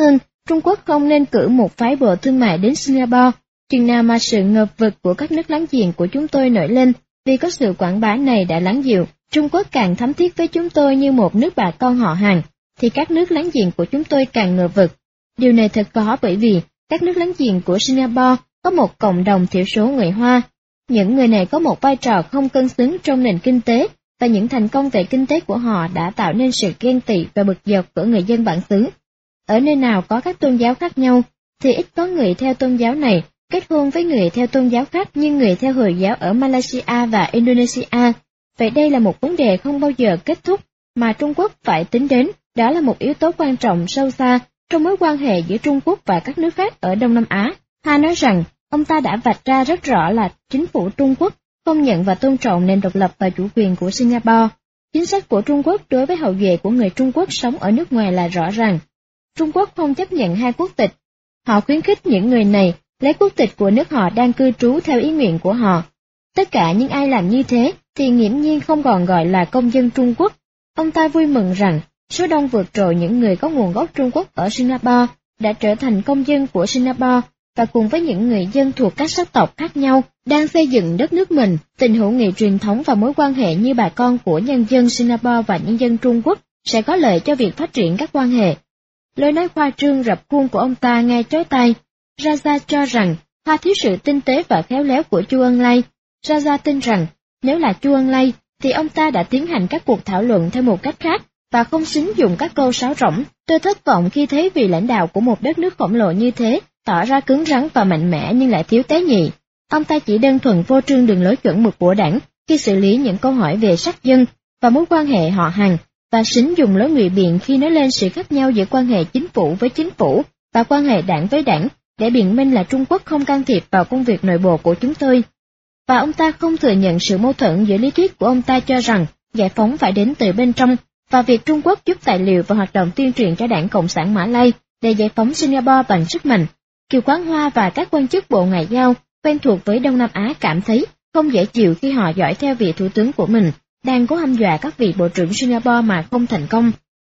Trung Quốc không nên cử một phái bộ thương mại đến Singapore, chừng nào mà sự ngờ vực của các nước láng giềng của chúng tôi nổi lên, vì có sự quảng bá này đã lắng dịu, Trung Quốc càng thấm thiết với chúng tôi như một nước bà con họ hàng, thì các nước láng giềng của chúng tôi càng ngờ vực. Điều này thật khó bởi vì các nước láng giềng của Singapore có một cộng đồng thiểu số người Hoa. Những người này có một vai trò không cân xứng trong nền kinh tế, và những thành công về kinh tế của họ đã tạo nên sự ghen tị và bực dọc của người dân bản xứ. Ở nơi nào có các tôn giáo khác nhau, thì ít có người theo tôn giáo này kết hôn với người theo tôn giáo khác như người theo Hồi giáo ở Malaysia và Indonesia. Vậy đây là một vấn đề không bao giờ kết thúc mà Trung Quốc phải tính đến, đó là một yếu tố quan trọng sâu xa trong mối quan hệ giữa Trung Quốc và các nước khác ở Đông Nam Á. Ha nói rằng, ông ta đã vạch ra rất rõ là chính phủ Trung Quốc công nhận và tôn trọng nền độc lập và chủ quyền của Singapore. Chính sách của Trung Quốc đối với hậu duệ của người Trung Quốc sống ở nước ngoài là rõ ràng. Trung Quốc không chấp nhận hai quốc tịch. Họ khuyến khích những người này lấy quốc tịch của nước họ đang cư trú theo ý nguyện của họ. Tất cả những ai làm như thế thì nghiễm nhiên không còn gọi là công dân Trung Quốc. Ông ta vui mừng rằng số đông vượt trội những người có nguồn gốc Trung Quốc ở Singapore đã trở thành công dân của Singapore, và cùng với những người dân thuộc các sắc tộc khác nhau đang xây dựng đất nước mình, tình hữu nghị truyền thống và mối quan hệ như bà con của nhân dân Singapore và nhân dân Trung Quốc sẽ có lợi cho việc phát triển các quan hệ. Lời nói khoa trương rập khuôn của ông ta nghe chói tai. Raja cho rằng Hoa thiếu sự tinh tế và khéo léo của Chu Ân Lai. Raja tin rằng nếu là Chu Ân Lai thì ông ta đã tiến hành các cuộc thảo luận theo một cách khác và không xứng dùng các câu sáo rỗng. Tôi thất vọng khi thấy vị lãnh đạo của một đất nước khổng lồ như thế tỏ ra cứng rắn và mạnh mẽ nhưng lại thiếu tế nhị. Ông ta chỉ đơn thuần phô trương đường lối chuẩn mực của đảng khi xử lý những câu hỏi về sắc dân và mối quan hệ họ hàng, và xính dùng lối ngụy biện khi nói lên sự khác nhau giữa quan hệ chính phủ với chính phủ và quan hệ đảng với đảng, để biện minh là Trung Quốc không can thiệp vào công việc nội bộ của chúng tôi. Và ông ta không thừa nhận sự mâu thuẫn giữa lý thuyết của ông ta cho rằng giải phóng phải đến từ bên trong, và việc Trung Quốc giúp tài liệu và hoạt động tuyên truyền cho Đảng Cộng sản Mã Lai để giải phóng Singapore bằng sức mạnh. Kiều Quán Hoa và các quan chức Bộ Ngoại giao quen thuộc với Đông Nam Á cảm thấy không dễ chịu khi họ dõi theo vị thủ tướng của mình đang cố hăm dọa các vị bộ trưởng Singapore mà không thành công.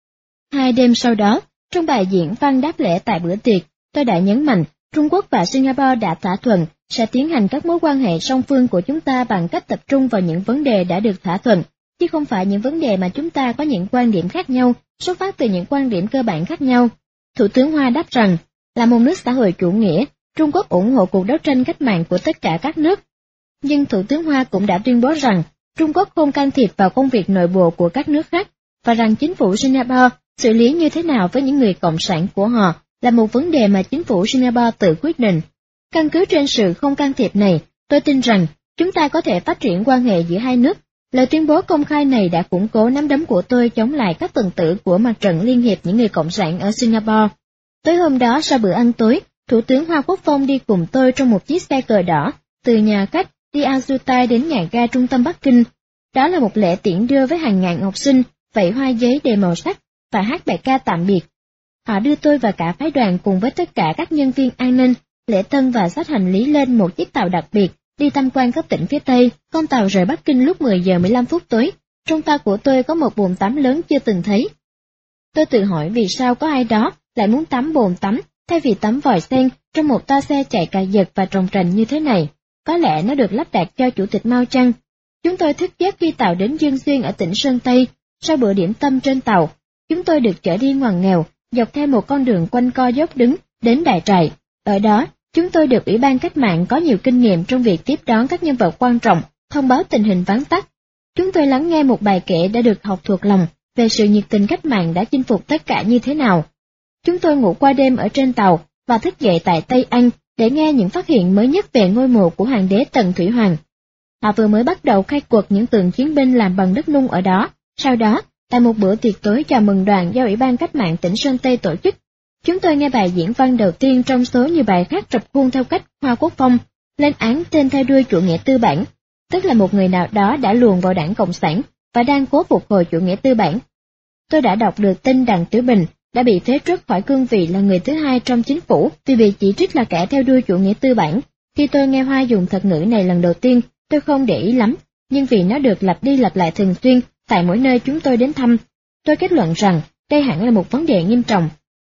2 đêm sau đó, trong bài diễn văn đáp lễ tại bữa tiệc, tôi đã nhấn mạnh Trung Quốc và Singapore đã thỏa thuận sẽ tiến hành các mối quan hệ song phương của chúng ta bằng cách tập trung vào những vấn đề đã được thỏa thuận, chứ không phải những vấn đề mà chúng ta có những quan điểm khác nhau, xuất phát từ những quan điểm cơ bản khác nhau. Thủ tướng Hoa đáp rằng, là một nước xã hội chủ nghĩa, Trung Quốc ủng hộ cuộc đấu tranh cách mạng của tất cả các nước. Nhưng Thủ tướng Hoa cũng đã tuyên bố rằng, Trung Quốc không can thiệp vào công việc nội bộ của các nước khác, và rằng chính phủ Singapore xử lý như thế nào với những người cộng sản của họ là một vấn đề mà chính phủ Singapore tự quyết định. Căn cứ trên sự không can thiệp này, tôi tin rằng chúng ta có thể phát triển quan hệ giữa hai nước. Lời tuyên bố công khai này đã củng cố nắm đấm của tôi chống lại các phần tử của mặt trận Liên hiệp những người cộng sản ở Singapore. Tối hôm đó sau bữa ăn tối, Thủ tướng Hoa Quốc Phong đi cùng tôi trong một chiếc xe cờ đỏ, từ nhà khách đi Azutai đến nhà ga trung tâm Bắc Kinh. Đó là một lễ tiễn đưa với hàng ngàn học sinh, vẫy hoa giấy đầy màu sắc và hát bài ca tạm biệt. Họ đưa tôi và cả phái đoàn cùng với tất cả các nhân viên an ninh, lễ tân và xách hành lý lên một chiếc tàu đặc biệt, đi tham quan các tỉnh phía Tây. Con tàu rời Bắc Kinh lúc 10 giờ 15 phút tối. Trong tay của tôi có một bồn tắm lớn chưa từng thấy. Tôi tự hỏi vì sao có ai đó lại muốn tắm bồn tắm, thay vì tắm vòi sen trong một toa xe chạy cà giật và trồng trành như thế này. Có lẽ nó được lắp đặt cho Chủ tịch Mao chăng? Chúng tôi thức giấc khi tàu đến Dương Xuyên ở tỉnh Sơn Tây. Sau bữa điểm tâm trên tàu, chúng tôi được chở đi ngoằn nghèo, dọc theo một con đường quanh co dốc đứng, đến Đại Trại. Ở đó, chúng tôi được Ủy ban Cách mạng có nhiều kinh nghiệm trong việc tiếp đón các nhân vật quan trọng, thông báo tình hình vắn tắt. Chúng tôi lắng nghe một bài kể đã được học thuộc lòng về sự nhiệt tình cách mạng đã chinh phục tất cả như thế nào. Chúng tôi ngủ qua đêm ở trên tàu và thức dậy tại Tây An để nghe những phát hiện mới nhất về ngôi mộ của hoàng đế Tần Thủy Hoàng. Họ vừa mới bắt đầu khai quật những tượng chiến binh làm bằng đất nung ở đó. Sau đó, tại một bữa tiệc tối chào mừng đoàn do Ủy ban Cách mạng tỉnh Sơn Tây tổ chức, chúng tôi nghe bài diễn văn đầu tiên trong số nhiều bài khác rập khuôn theo cách Hoa Quốc Phong, lên án tên theo đuôi chủ nghĩa tư bản, tức là một người nào đó đã luồn vào Đảng Cộng sản và đang cố phục hồi chủ nghĩa tư bản. Tôi đã đọc được tin Đặng Tiểu Bình đã bị phế truất khỏi cương vị là người thứ hai trong chính phủ vì bị chỉ trích là kẻ theo đuôi chủ nghĩa tư bản. Khi tôi nghe Hoa dùng thuật ngữ này lần đầu tiên, tôi không để ý lắm, nhưng vì nó được lặp đi lặp lại thường xuyên tại mỗi nơi chúng tôi đến thăm, tôi kết luận rằng đây hẳn là một vấn đề nghiêm trọng.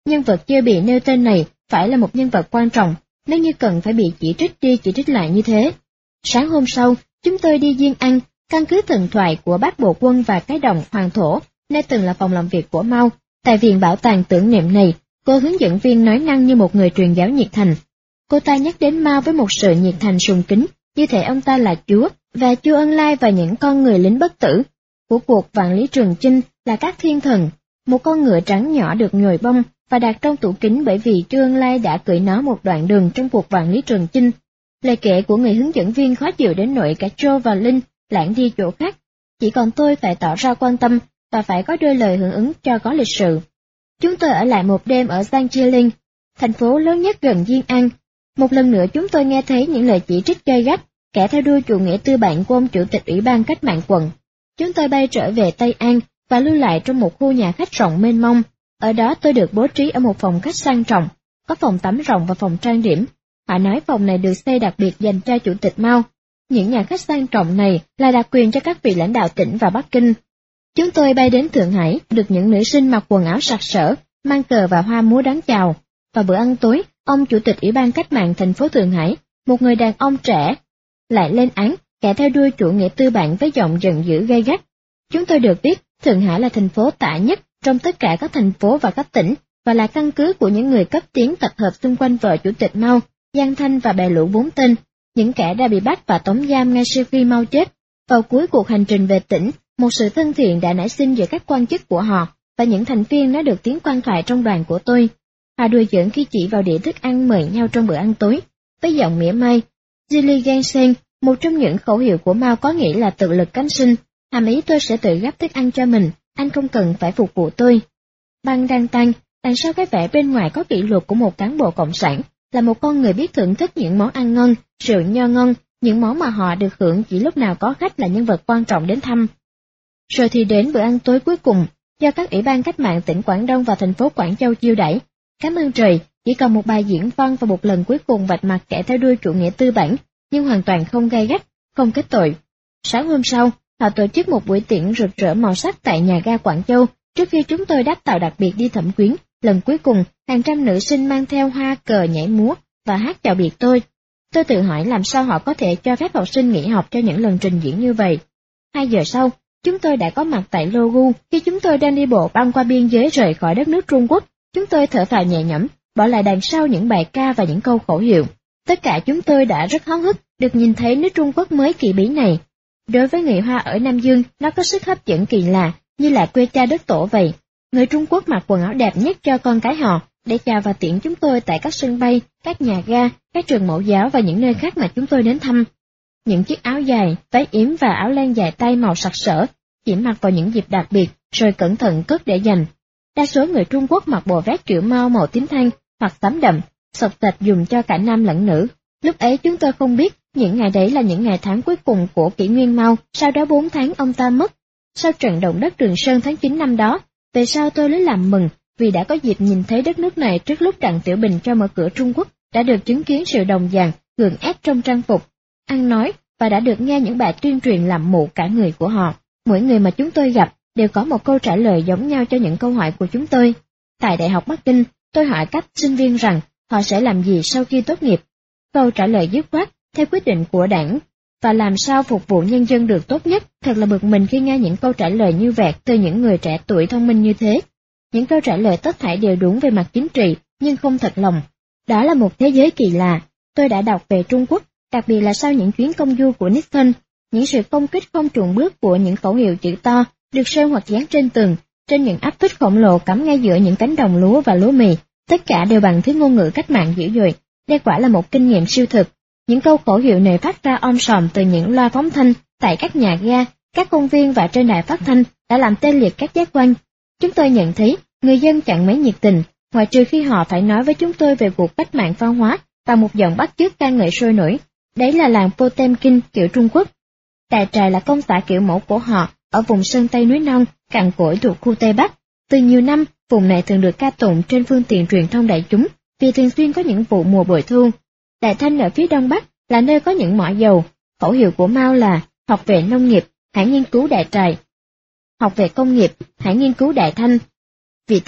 nhân vật chưa bị nêu tên này phải là một nhân vật quan trọng, nếu như cần phải bị chỉ trích đi chỉ trích lại như thế. Sáng hôm sau, chúng tôi đi Diên An, căn cứ thần thoại của Bác Bộ Quân và cái đồng Hoàng Thổ, nơi từng là phòng làm việc của Mao. Tại viện bảo tàng tưởng niệm này, cô hướng dẫn viên nói năng như một người truyền giáo nhiệt thành. Cô ta nhắc đến Mao với một sự nhiệt thành sùng kính, như thể ông ta là Chúa, và Chu Ân Lai và những con người lính bất tử của cuộc vạn lý trường chinh là các thiên thần. Một con ngựa trắng nhỏ được nhồi bông và đặt trong tủ kính bởi vì Chu Ân Lai đã cưỡi nó một đoạn đường trong cuộc vạn lý trường chinh. Lời kể của người hướng dẫn viên khó chịu đến nỗi cả Joe và Linh lảng đi chỗ khác. Chỉ còn tôi phải tỏ ra quan tâm và phải có đôi lời hưởng ứng cho có lịch sự. Chúng tôi ở lại một đêm ở Giang thành phố lớn nhất gần Diên An. Một lần nữa chúng tôi nghe thấy những lời chỉ trích gay gắt, kẻ theo đuôi chủ nghĩa tư bản của ông chủ tịch Ủy ban Cách mạng quận. Chúng tôi bay trở về Tây An và lưu lại trong một khu nhà khách rộng mênh mông. Ở đó tôi được bố trí ở một phòng khách sang trọng, có phòng tắm rộng và phòng trang điểm. Họ nói phòng này được xây đặc biệt dành cho chủ tịch Mao. Những nhà khách sang trọng này là đặc quyền cho các vị lãnh đạo tỉnh và Bắc Kinh. Chúng tôi bay đến Thượng Hải, được những nữ sinh mặc quần áo sặc sỡ, mang cờ và hoa múa đón chào. Vào bữa ăn tối, ông chủ tịch Ủy ban Cách mạng thành phố Thượng Hải, một người đàn ông trẻ, lại lên án kẻ theo đuôi chủ nghĩa tư bản với giọng giận dữ gay gắt. Chúng tôi được biết Thượng Hải là thành phố tả nhất trong tất cả các thành phố và các tỉnh, và là căn cứ của những người cấp tiến tập hợp xung quanh vợ chủ tịch Mao, Giang Thanh và bè lũ 4 tên, những kẻ đã bị bắt và tống giam ngay sau khi Mao chết. Vào cuối cuộc hành trình về tỉnh, một sự thân thiện đã nảy sinh giữa các quan chức của họ và những thành viên đã được tiếng quan thoại trong đoàn của tôi. Họ đùa giỡn khi chỉ vào đĩa thức ăn mời nhau trong bữa ăn tối, với giọng mỉa mai. Zili Gensen, một trong những khẩu hiệu của Mao có nghĩa là tự lực cánh sinh, hàm ý tôi sẽ tự gắp thức ăn cho mình, anh không cần phải phục vụ tôi. Băng Đăng Tăng, đằng sau cái vẻ bên ngoài có kỷ luật của một cán bộ cộng sản, là một con người biết thưởng thức những món ăn ngon, rượu nho ngon, những món mà họ được hưởng chỉ lúc nào có khách là nhân vật quan trọng đến thăm. Rồi thì đến bữa ăn tối cuối cùng, do các ủy ban cách mạng tỉnh Quảng Đông và thành phố Quảng Châu chiêu đãi. Cảm ơn trời, chỉ còn một bài diễn văn và một lần cuối cùng vạch mặt kẻ theo đuôi chủ nghĩa tư bản, nhưng hoàn toàn không gay gắt, không kết tội. Sáng hôm sau, họ tổ chức một buổi tiệc rực rỡ màu sắc tại nhà ga Quảng Châu, trước khi chúng tôi đáp tàu đặc biệt đi Thẩm Quyến. Lần cuối cùng, hàng trăm nữ sinh mang theo hoa cờ nhảy múa và hát chào biệt tôi. Tôi tự hỏi làm sao họ có thể cho phép học sinh nghỉ học cho những lần trình diễn như vậy. 2 giờ sau, chúng tôi đã có mặt tại Logu. Khi chúng tôi đang đi bộ băng qua biên giới rời khỏi đất nước Trung Quốc, chúng tôi thở phào nhẹ nhõm, bỏ lại đằng sau những bài ca và những câu khẩu hiệu. Tất cả chúng tôi đã rất háo hức được nhìn thấy nước Trung Quốc mới kỳ bí này. Đối với người Hoa ở Nam Dương, nó có sức hấp dẫn kỳ lạ, như là quê cha đất tổ vậy. Người Trung Quốc mặc quần áo đẹp nhất cho con cái họ, để chào và tiễn chúng tôi tại các sân bay, các nhà ga, các trường mẫu giáo và những nơi khác mà chúng tôi đến thăm. Những chiếc áo dài, váy yếm và áo len dài tay màu sặc sỡ, chỉ mặc vào những dịp đặc biệt, rồi cẩn thận cất để dành. Đa số người Trung Quốc mặc bộ vest kiểu Mao màu tím than hoặc xám đậm, sọc sạch dùng cho cả nam lẫn nữ. Lúc ấy chúng tôi không biết những ngày đấy là những ngày tháng cuối cùng của kỷ nguyên Mao, sau đó 4 tháng ông ta mất. Sau trận động đất Trường Sơn tháng 9 năm đó, về sau tôi lấy làm mừng vì đã có dịp nhìn thấy đất nước này trước lúc Đặng Tiểu Bình cho mở cửa Trung Quốc, đã được chứng kiến sự đồng dạng, gượng ép trong trang phục, ăn nói và đã được nghe những bài tuyên truyền làm mụ cả người của họ. Mỗi người mà chúng tôi gặp đều có một câu trả lời giống nhau cho những câu hỏi của chúng tôi. Tại Đại học Bắc Kinh, tôi hỏi các sinh viên rằng họ sẽ làm gì sau khi tốt nghiệp. Câu trả lời dứt khoát, theo quyết định của đảng, và làm sao phục vụ nhân dân được tốt nhất. Thật là bực mình khi nghe những câu trả lời như vẹt từ những người trẻ tuổi thông minh như thế. Những câu trả lời tất thảy đều đúng về mặt chính trị, nhưng không thật lòng. Đó là một thế giới kỳ lạ. Tôi đã đọc về Trung Quốc, đặc biệt là sau những chuyến công du của Nixon, những sự công kích không chùn bước của những khẩu hiệu chữ to, được sơn hoặc dán trên tường, trên những áp phích khổng lồ cắm ngay giữa những cánh đồng lúa và lúa mì. Tất cả đều bằng thứ ngôn ngữ cách mạng dữ dội. Đây quả là một kinh nghiệm siêu thực. Những câu khẩu hiệu này phát ra om sòm từ những loa phóng thanh tại các nhà ga, các công viên và trên đài phát thanh đã làm tê liệt các giác quan. Chúng tôi nhận thấy người dân chẳng mấy nhiệt tình, ngoại trừ khi họ phải nói với chúng tôi về cuộc cách mạng văn hóa bằng một giọng bắt chước ca ngợi sôi nổi. Đấy là làng Potemkin kiểu Trung Quốc. Đài Trài là công xã kiểu mẫu của họ ở vùng sơn Tây núi non, cằn cỗi thuộc khu Tây Bắc. Từ nhiều năm, vùng này thường được ca tụng trên phương tiện truyền thông đại chúng vì thường xuyên có những vụ mùa bội thu. Đại Thanh ở phía đông bắc là nơi có những mỏ dầu. Khẩu hiệu của Mao là học về nông nghiệp, hãy nghiên cứu Đại Trài. Học về công nghiệp, hãy nghiên cứu Đại Thanh. Vì thế,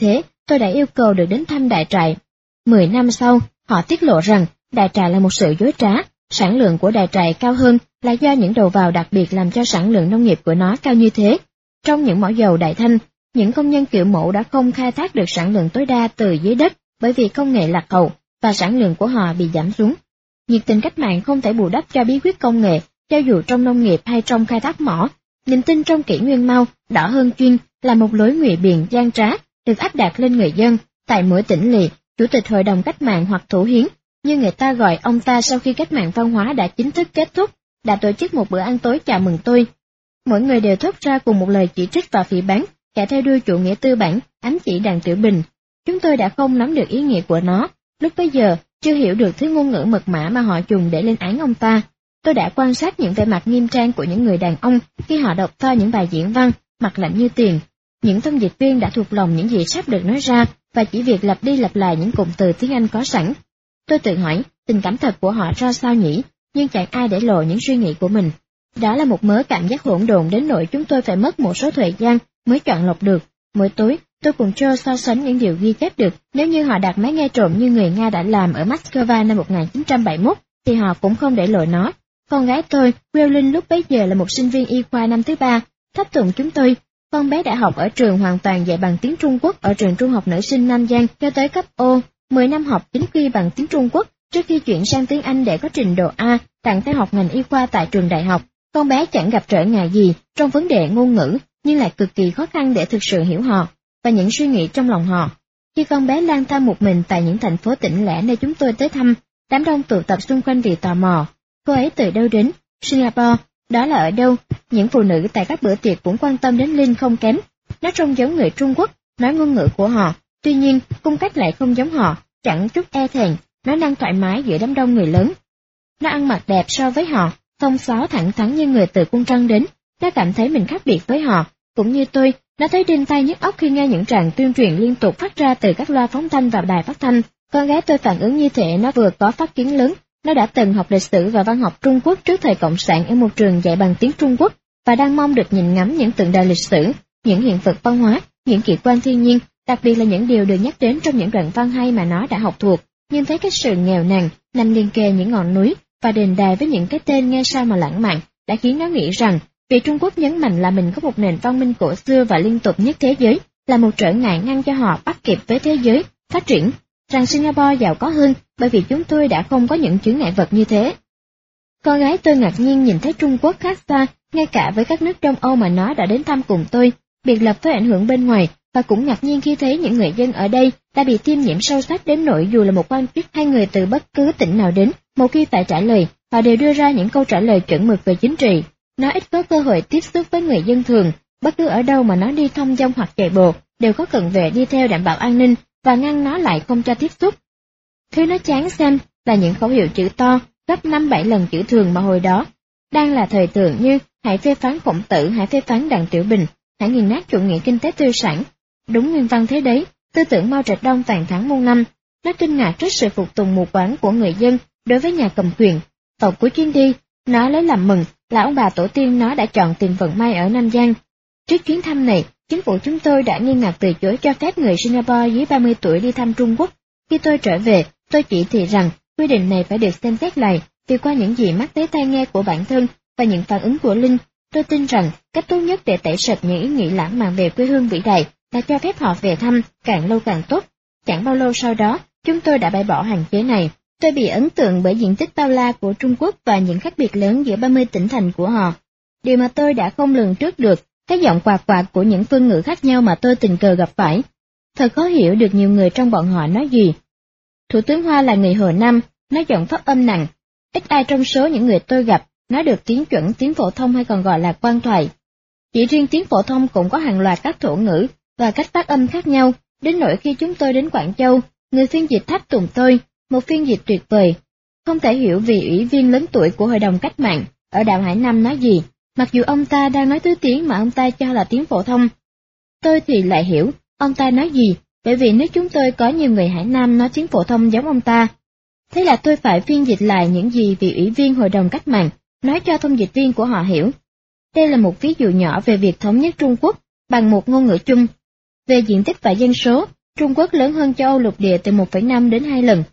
tôi đã yêu cầu được đến thăm đại trại. 10 năm sau, họ tiết lộ rằng đại trại là một sự dối trá, sản lượng của đại trại cao hơn là do những đầu vào đặc biệt làm cho sản lượng nông nghiệp của nó cao như thế. Trong những mỏ dầu Đại Thanh, những công nhân kiểu mẫu đã không khai thác được sản lượng tối đa từ dưới đất bởi vì công nghệ lạc hậu và sản lượng của họ bị giảm xuống. Nhiệt tình cách mạng không thể bù đắp cho bí quyết công nghệ, cho dù trong nông nghiệp hay trong khai thác mỏ. Niềm tin trong kỷ nguyên Mao, đỏ hơn chuyên, là một lối ngụy biện gian trá được áp đặt lên người dân. Tại mỗi tỉnh lỵ, chủ tịch hội đồng cách mạng hoặc thủ hiến, như người ta gọi ông ta sau khi cách mạng văn hóa đã chính thức kết thúc, đã tổ chức một bữa ăn tối chào mừng tôi. Mỗi người đều thốt ra cùng một lời chỉ trích và phỉ báng, kẻ theo đuôi chủ nghĩa tư bản, ám chỉ Đặng Tiểu Bình. Chúng tôi đã không nắm được ý nghĩa của nó, lúc bấy giờ chưa hiểu được thứ ngôn ngữ mật mã mà họ dùng để lên án ông ta. Tôi đã quan sát những vẻ mặt nghiêm trang của những người đàn ông khi họ đọc to những bài diễn văn, mặt lạnh như tiền. Những thông dịch viên đã thuộc lòng những gì sắp được nói ra và chỉ việc lặp đi lặp lại những cụm từ tiếng Anh có sẵn. Tôi tự hỏi, tình cảm thật của họ ra sao nhỉ, nhưng chẳng ai để lộ những suy nghĩ của mình. Đó là một mớ cảm giác hỗn độn đến nỗi chúng tôi phải mất một số thời gian mới chọn lọc được. Mỗi tối, tôi cùng Joe so sánh những điều ghi chép được. Nếu như họ đặt máy nghe trộm như người Nga đã làm ở Moscow năm 1971, thì họ cũng không để lộ nó. Con gái tôi, Gwilyn, lúc bấy giờ là một sinh viên y khoa năm thứ 3, thấp tùng chúng tôi. Con bé đã học ở trường hoàn toàn dạy bằng tiếng Trung Quốc ở trường trung học nữ sinh Nam Giang cho tới cấp O, 10 năm học chính quy bằng tiếng Trung Quốc, trước khi chuyển sang tiếng Anh để có trình độ A, tặng theo học ngành y khoa tại trường đại học. Con bé chẳng gặp trở ngại gì trong vấn đề ngôn ngữ, nhưng lại cực kỳ khó khăn để thực sự hiểu họ, và những suy nghĩ trong lòng họ. Khi con bé lang thang một mình tại những thành phố tỉnh lẻ nơi chúng tôi tới thăm, đám đông tụ tập xung quanh vì tò mò. Cô ấy từ đâu đến? Singapore, đó là ở đâu? Những phụ nữ tại các bữa tiệc cũng quan tâm đến Linh không kém. Nó trông giống người Trung Quốc, nói ngôn ngữ của họ, tuy nhiên cung cách lại không giống họ, chẳng chút e thẹn, nó đang thoải mái giữa đám đông người lớn. Nó ăn mặc đẹp so với họ, xông xáo thẳng thắn như người từ cung trăng đến. Nó cảm thấy mình khác biệt với họ, cũng như tôi. Nó thấy đinh tai nhức óc khi nghe những tràng tuyên truyền liên tục phát ra từ các loa phóng thanh và đài phát thanh. Con gái tôi phản ứng như thể nó vừa có phát kiến lớn. Nó đã từng học lịch sử và văn học Trung Quốc trước thời Cộng sản ở một trường dạy bằng tiếng Trung Quốc, và đang mong được nhìn ngắm những tượng đài lịch sử, những hiện vật văn hóa, những kỳ quan thiên nhiên, đặc biệt là những điều được nhắc đến trong những đoạn văn hay mà nó đã học thuộc. Nhưng thấy cái sự nghèo nàn, nằm liền kề những ngọn núi và đền đài với những cái tên nghe sao mà lãng mạn, đã khiến nó nghĩ rằng việc Trung Quốc nhấn mạnh là mình có một nền văn minh cổ xưa và liên tục nhất thế giới là một trở ngại ngăn cho họ bắt kịp với thế giới phát triển, rằng Singapore giàu có hơn bởi vì chúng tôi đã không có những chướng ngại vật như thế. Con gái tôi ngạc nhiên nhìn thấy Trung Quốc khác xa, ngay cả với các nước Đông Âu mà nó đã đến thăm cùng tôi, biệt lập với ảnh hưởng bên ngoài, và cũng ngạc nhiên khi thấy những người dân ở đây đã bị tiêm nhiễm sâu sắc đến nỗi dù là một quan chức hay người từ bất cứ tỉnh nào đến, một khi phải trả lời, họ đều đưa ra những câu trả lời chuẩn mực về chính trị. Nó ít có cơ hội tiếp xúc với người dân thường, bất cứ ở đâu mà nó đi thông dong hoặc chạy bộ, đều có cận vệ đi theo đảm bảo an ninh và ngăn nó lại không cho tiếp xúc. Thứ nó chán xem là những khẩu hiệu chữ to, gấp 5-7 lần chữ thường mà hồi đó đang là thời thượng, như hãy phê phán Khổng Tử, hãy phê phán Đặng Tiểu Bình, hãy nghiền nát chủ nghĩa kinh tế tư sản. Đúng nguyên văn thế đấy, tư tưởng Mao Trạch Đông toàn thắng muôn năm. Nó kinh ngạc trước sự phục tùng mù quáng của người dân đối với nhà cầm quyền. Tộc của chuyến đi, nó lấy làm mừng là ông bà tổ tiên nó đã chọn tìm vận may ở Nam Giang. Trước chuyến thăm này, chính phủ chúng tôi đã nghiêm ngặt từ chối cho phép người Singapore dưới 30 tuổi đi thăm Trung Quốc. Khi tôi trở về, tôi chỉ thị rằng quy định này phải được xem xét lại, vì qua những gì mắt thấy tai nghe của bản thân và những phản ứng của Linh, tôi tin rằng cách tốt nhất để tẩy sạch những ý nghĩ lãng mạn về quê hương vĩ đại là cho phép họ về thăm, càng lâu càng tốt. Chẳng bao lâu sau đó, chúng tôi đã bãi bỏ hạn chế này. Tôi bị ấn tượng bởi diện tích bao la của Trung Quốc và những khác biệt lớn giữa 30 tỉnh thành của họ. Điều mà tôi đã không lường trước được, cái giọng quạt quạt của những phương ngữ khác nhau mà tôi tình cờ gặp phải. Thật khó hiểu được nhiều người trong bọn họ nói gì. Thủ tướng Hoa là người Hồ Nam, nói giọng phát âm nặng. Ít ai trong số những người tôi gặp nói được tiếng chuẩn, tiếng phổ thông hay còn gọi là quan thoại. Chỉ riêng tiếng phổ thông cũng có hàng loạt các thổ ngữ và cách phát âm khác nhau, đến nỗi khi chúng tôi đến Quảng Châu, người phiên dịch tháp tùng tôi, một phiên dịch tuyệt vời. Không thể hiểu vì ủy viên lớn tuổi của Hội đồng Cách mạng ở đảo Hải Nam nói gì, mặc dù ông ta đang nói thứ tiếng mà ông ta cho là tiếng phổ thông. Tôi thì lại hiểu ông ta nói gì, bởi vì nếu chúng tôi có nhiều người Hải Nam nói tiếng phổ thông giống ông ta. Thế là tôi phải phiên dịch lại những gì vị ủy viên Hội đồng Cách mạng nói cho thông dịch viên của họ hiểu. Đây là một ví dụ nhỏ về việc thống nhất Trung Quốc bằng một ngôn ngữ chung. Về diện tích và dân số, Trung Quốc lớn hơn châu Âu lục địa từ 1,5 đến 2 lần.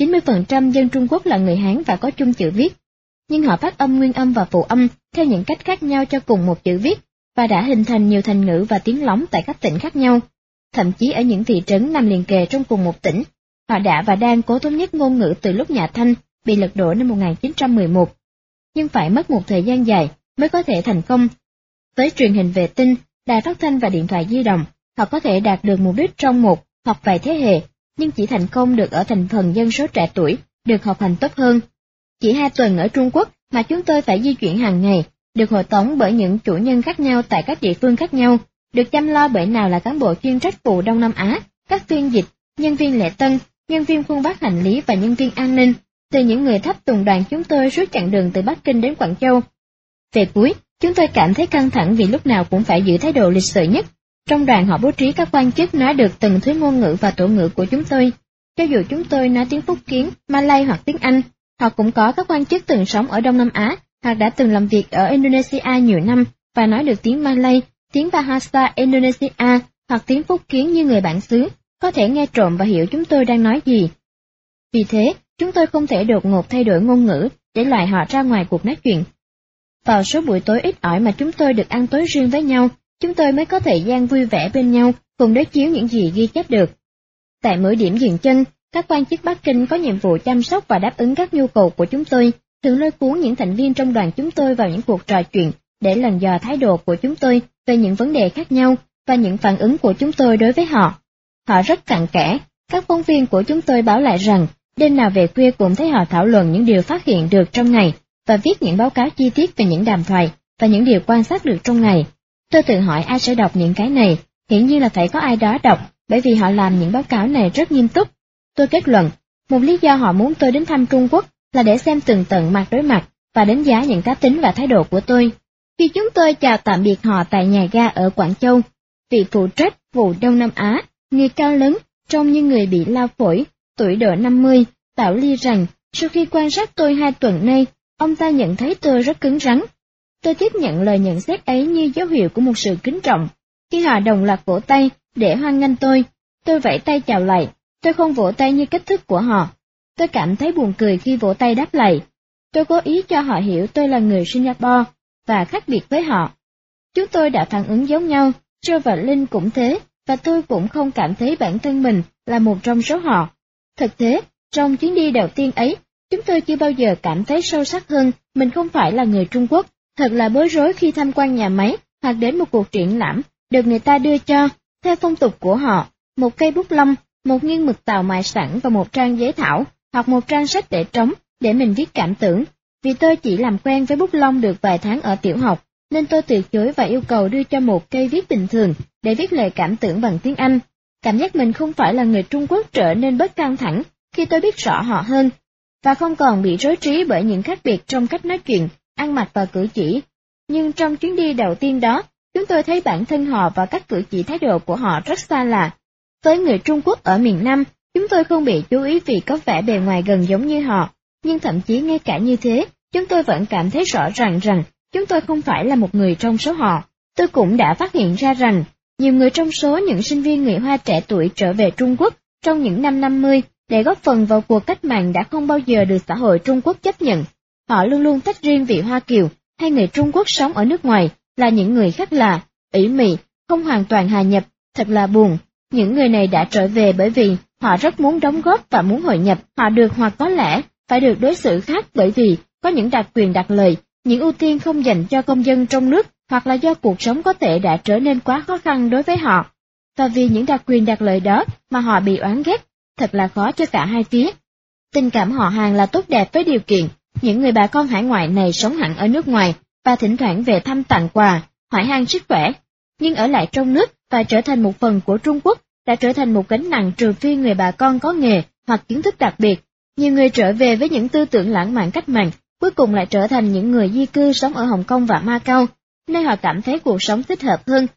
90% dân Trung Quốc là người Hán và có chung chữ viết, nhưng họ phát âm nguyên âm và phụ âm theo những cách khác nhau cho cùng một chữ viết, và đã hình thành nhiều thành ngữ và tiếng lóng tại các tỉnh khác nhau. Thậm chí ở những thị trấn nằm liền kề trong cùng một tỉnh, họ đã và đang cố thống nhất ngôn ngữ từ lúc nhà Thanh bị lật đổ năm 1911. Nhưng phải mất một thời gian dài mới có thể thành công. Với truyền hình vệ tinh, đài phát thanh và điện thoại di động, họ có thể đạt được mục đích trong một hoặc vài thế hệ, nhưng chỉ thành công được ở thành phần dân số trẻ tuổi, được học hành tốt hơn. Chỉ 2 tuần ở Trung Quốc mà chúng tôi phải di chuyển hàng ngày, được hộ tống bởi những chủ nhân khác nhau tại các địa phương khác nhau, được chăm lo bởi nào là cán bộ chuyên trách vụ Đông Nam Á, các phiên dịch, nhân viên lễ tân, nhân viên khuân vác hành lý và nhân viên an ninh, từ những người thắp tùng đoàn chúng tôi suốt chặng đường từ Bắc Kinh đến Quảng Châu. Về cuối, chúng tôi cảm thấy căng thẳng vì lúc nào cũng phải giữ thái độ lịch sự nhất. Trong đoàn họ bố trí các quan chức nói được từng thứ ngôn ngữ và tổ ngữ của chúng tôi. Cho dù chúng tôi nói tiếng Phúc Kiến, Malay hoặc tiếng Anh, họ cũng có các quan chức từng sống ở Đông Nam Á hoặc đã từng làm việc ở Indonesia nhiều năm và nói được tiếng Malay, tiếng Bahasa Indonesia hoặc tiếng Phúc Kiến như người bản xứ, có thể nghe trộm và hiểu chúng tôi đang nói gì. Vì thế, chúng tôi không thể đột ngột thay đổi ngôn ngữ để loại họ ra ngoài cuộc nói chuyện. Vào số buổi tối ít ỏi mà chúng tôi được ăn tối riêng với nhau, chúng tôi mới có thời gian vui vẻ bên nhau, cùng đối chiếu những gì ghi chép được. Tại mỗi điểm dừng chân, các quan chức Bắc Kinh có nhiệm vụ chăm sóc và đáp ứng các nhu cầu của chúng tôi, thường lôi cuốn những thành viên trong đoàn chúng tôi vào những cuộc trò chuyện để lần dò thái độ của chúng tôi về những vấn đề khác nhau và những phản ứng của chúng tôi đối với họ. Họ rất cặn kẽ, các phóng viên của chúng tôi báo lại rằng, đêm nào về khuya cũng thấy họ thảo luận những điều phát hiện được trong ngày và viết những báo cáo chi tiết về những đàm thoại và những điều quan sát được trong ngày. Tôi tự hỏi ai sẽ đọc những cái này, hiển nhiên là phải có ai đó đọc, bởi vì họ làm những báo cáo này rất nghiêm túc. Tôi kết luận, một lý do họ muốn tôi đến thăm Trung Quốc là để xem tường tận mặt đối mặt và đánh giá những cá tính và thái độ của tôi. Khi chúng tôi chào tạm biệt họ tại nhà ga ở Quảng Châu, vị phụ trách vụ Đông Nam Á, người cao lớn, trông như người bị lao phổi, tuổi độ 50, bảo Ly rằng, sau khi quan sát tôi 2 tuần nay, ông ta nhận thấy tôi rất cứng rắn. Tôi tiếp nhận lời nhận xét ấy như dấu hiệu của một sự kính trọng. Khi họ đồng loạt vỗ tay để hoan nghênh tôi vẫy tay chào lại, tôi không vỗ tay như cách thức của họ. Tôi cảm thấy buồn cười khi vỗ tay đáp lại. Tôi cố ý cho họ hiểu tôi là người Singapore, và khác biệt với họ. Chúng tôi đã phản ứng giống nhau, Joe và Linh cũng thế, và tôi cũng không cảm thấy bản thân mình là một trong số họ. Thực tế, trong chuyến đi đầu tiên ấy, chúng tôi chưa bao giờ cảm thấy sâu sắc hơn mình không phải là người Trung Quốc. Thật là bối rối khi tham quan nhà máy hoặc đến một cuộc triển lãm được người ta đưa cho, theo phong tục của họ, một cây bút lông, một nghiêng mực tàu mài sẵn và một trang giấy thảo hoặc một trang sách để trống để mình viết cảm tưởng. Vì tôi chỉ làm quen với bút lông được vài tháng ở tiểu học, nên tôi từ chối và yêu cầu đưa cho một cây viết bình thường để viết lời cảm tưởng bằng tiếng Anh. Cảm giác mình không phải là người Trung Quốc trở nên bớt căng thẳng khi tôi biết rõ họ hơn, và không còn bị rối trí bởi những khác biệt trong cách nói chuyện, ăn mặc và cử chỉ. Nhưng trong chuyến đi đầu tiên đó, chúng tôi thấy bản thân họ và các cử chỉ thái độ của họ rất xa lạ. Với người Trung Quốc ở miền Nam, chúng tôi không bị chú ý vì có vẻ bề ngoài gần giống như họ, nhưng thậm chí ngay cả như thế, chúng tôi vẫn cảm thấy rõ ràng rằng chúng tôi không phải là một người trong số họ. Tôi cũng đã phát hiện ra rằng, nhiều người trong số những sinh viên người Hoa trẻ tuổi trở về Trung Quốc trong những năm 50 để góp phần vào cuộc cách mạng đã không bao giờ được xã hội Trung Quốc chấp nhận. Họ luôn luôn tách riêng vị Hoa Kiều hay người Trung Quốc sống ở nước ngoài là những người khác lạ, ủy mị, không hoàn toàn hòa nhập, thật là buồn. Những người này đã trở về bởi vì họ rất muốn đóng góp và muốn hội nhập, họ được hoặc có lẽ phải được đối xử khác bởi vì có những đặc quyền đặc lợi, những ưu tiên không dành cho công dân trong nước hoặc là do cuộc sống có thể đã trở nên quá khó khăn đối với họ. Và vì những đặc quyền đặc lợi đó mà họ bị oán ghét, thật là khó cho cả hai phía. Tình cảm họ hàng là tốt đẹp với điều kiện, những người bà con hải ngoại này sống hẳn ở nước ngoài và thỉnh thoảng về thăm tặng quà, hỏi han sức khỏe, nhưng ở lại trong nước và trở thành một phần của Trung Quốc đã trở thành một gánh nặng trừ phi người bà con có nghề hoặc kiến thức đặc biệt. Nhiều người trở về với những tư tưởng lãng mạn cách mạng, cuối cùng lại trở thành những người di cư sống ở Hồng Kông và Macau, nơi họ cảm thấy cuộc sống thích hợp hơn,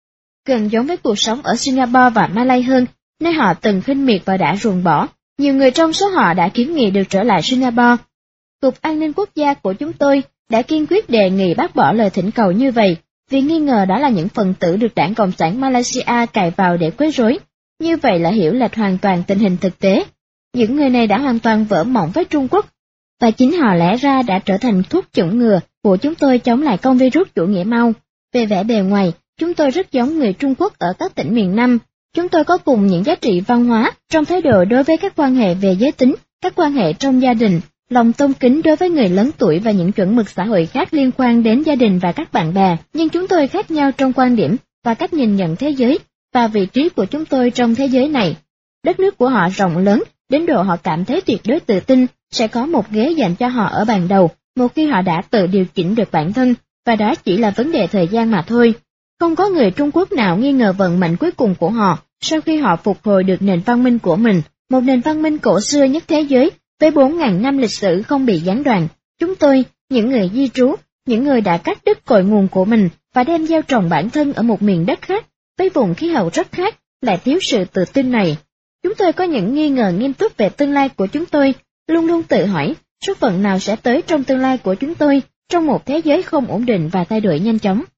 gần giống với cuộc sống ở Singapore và Malay hơn, nơi họ từng khinh miệt và đã ruồng bỏ. Nhiều người trong số họ đã kiến nghị được trở lại Singapore. Cục An ninh Quốc gia của chúng tôi đã kiên quyết đề nghị bác bỏ lời thỉnh cầu như vậy, vì nghi ngờ đó là những phần tử được Đảng Cộng sản Malaysia cài vào để quấy rối. Như vậy là hiểu lệch hoàn toàn tình hình thực tế. Những người này đã hoàn toàn vỡ mộng với Trung Quốc, và chính họ lẽ ra đã trở thành thuốc chủng ngừa của chúng tôi chống lại con virus chủ nghĩa Mao. Về vẻ bề ngoài, chúng tôi rất giống người Trung Quốc ở các tỉnh miền Nam. Chúng tôi có cùng những giá trị văn hóa trong thái độ đối với các quan hệ về giới tính, các quan hệ trong gia đình, lòng tôn kính đối với người lớn tuổi và những chuẩn mực xã hội khác liên quan đến gia đình và các bạn bè. Nhưng chúng tôi khác nhau trong quan điểm và cách nhìn nhận thế giới và vị trí của chúng tôi trong thế giới này. Đất nước của họ rộng lớn, đến độ họ cảm thấy tuyệt đối tự tin sẽ có một ghế dành cho họ ở bàn đầu, một khi họ đã tự điều chỉnh được bản thân, và đó chỉ là vấn đề thời gian mà thôi. Không có người Trung Quốc nào nghi ngờ vận mệnh cuối cùng của họ sau khi họ phục hồi được nền văn minh của mình, một nền văn minh cổ xưa nhất thế giới với 4.000 năm lịch sử không bị gián đoạn. Chúng tôi, những người di trú, những người đã cắt đứt cội nguồn của mình và đem gieo trồng bản thân ở một miền đất khác, với vùng khí hậu rất khác, lại thiếu sự tự tin này. Chúng tôi có những nghi ngờ nghiêm túc về tương lai của chúng tôi, luôn luôn tự hỏi số phận nào sẽ tới trong tương lai của chúng tôi trong một thế giới không ổn định và thay đổi nhanh chóng.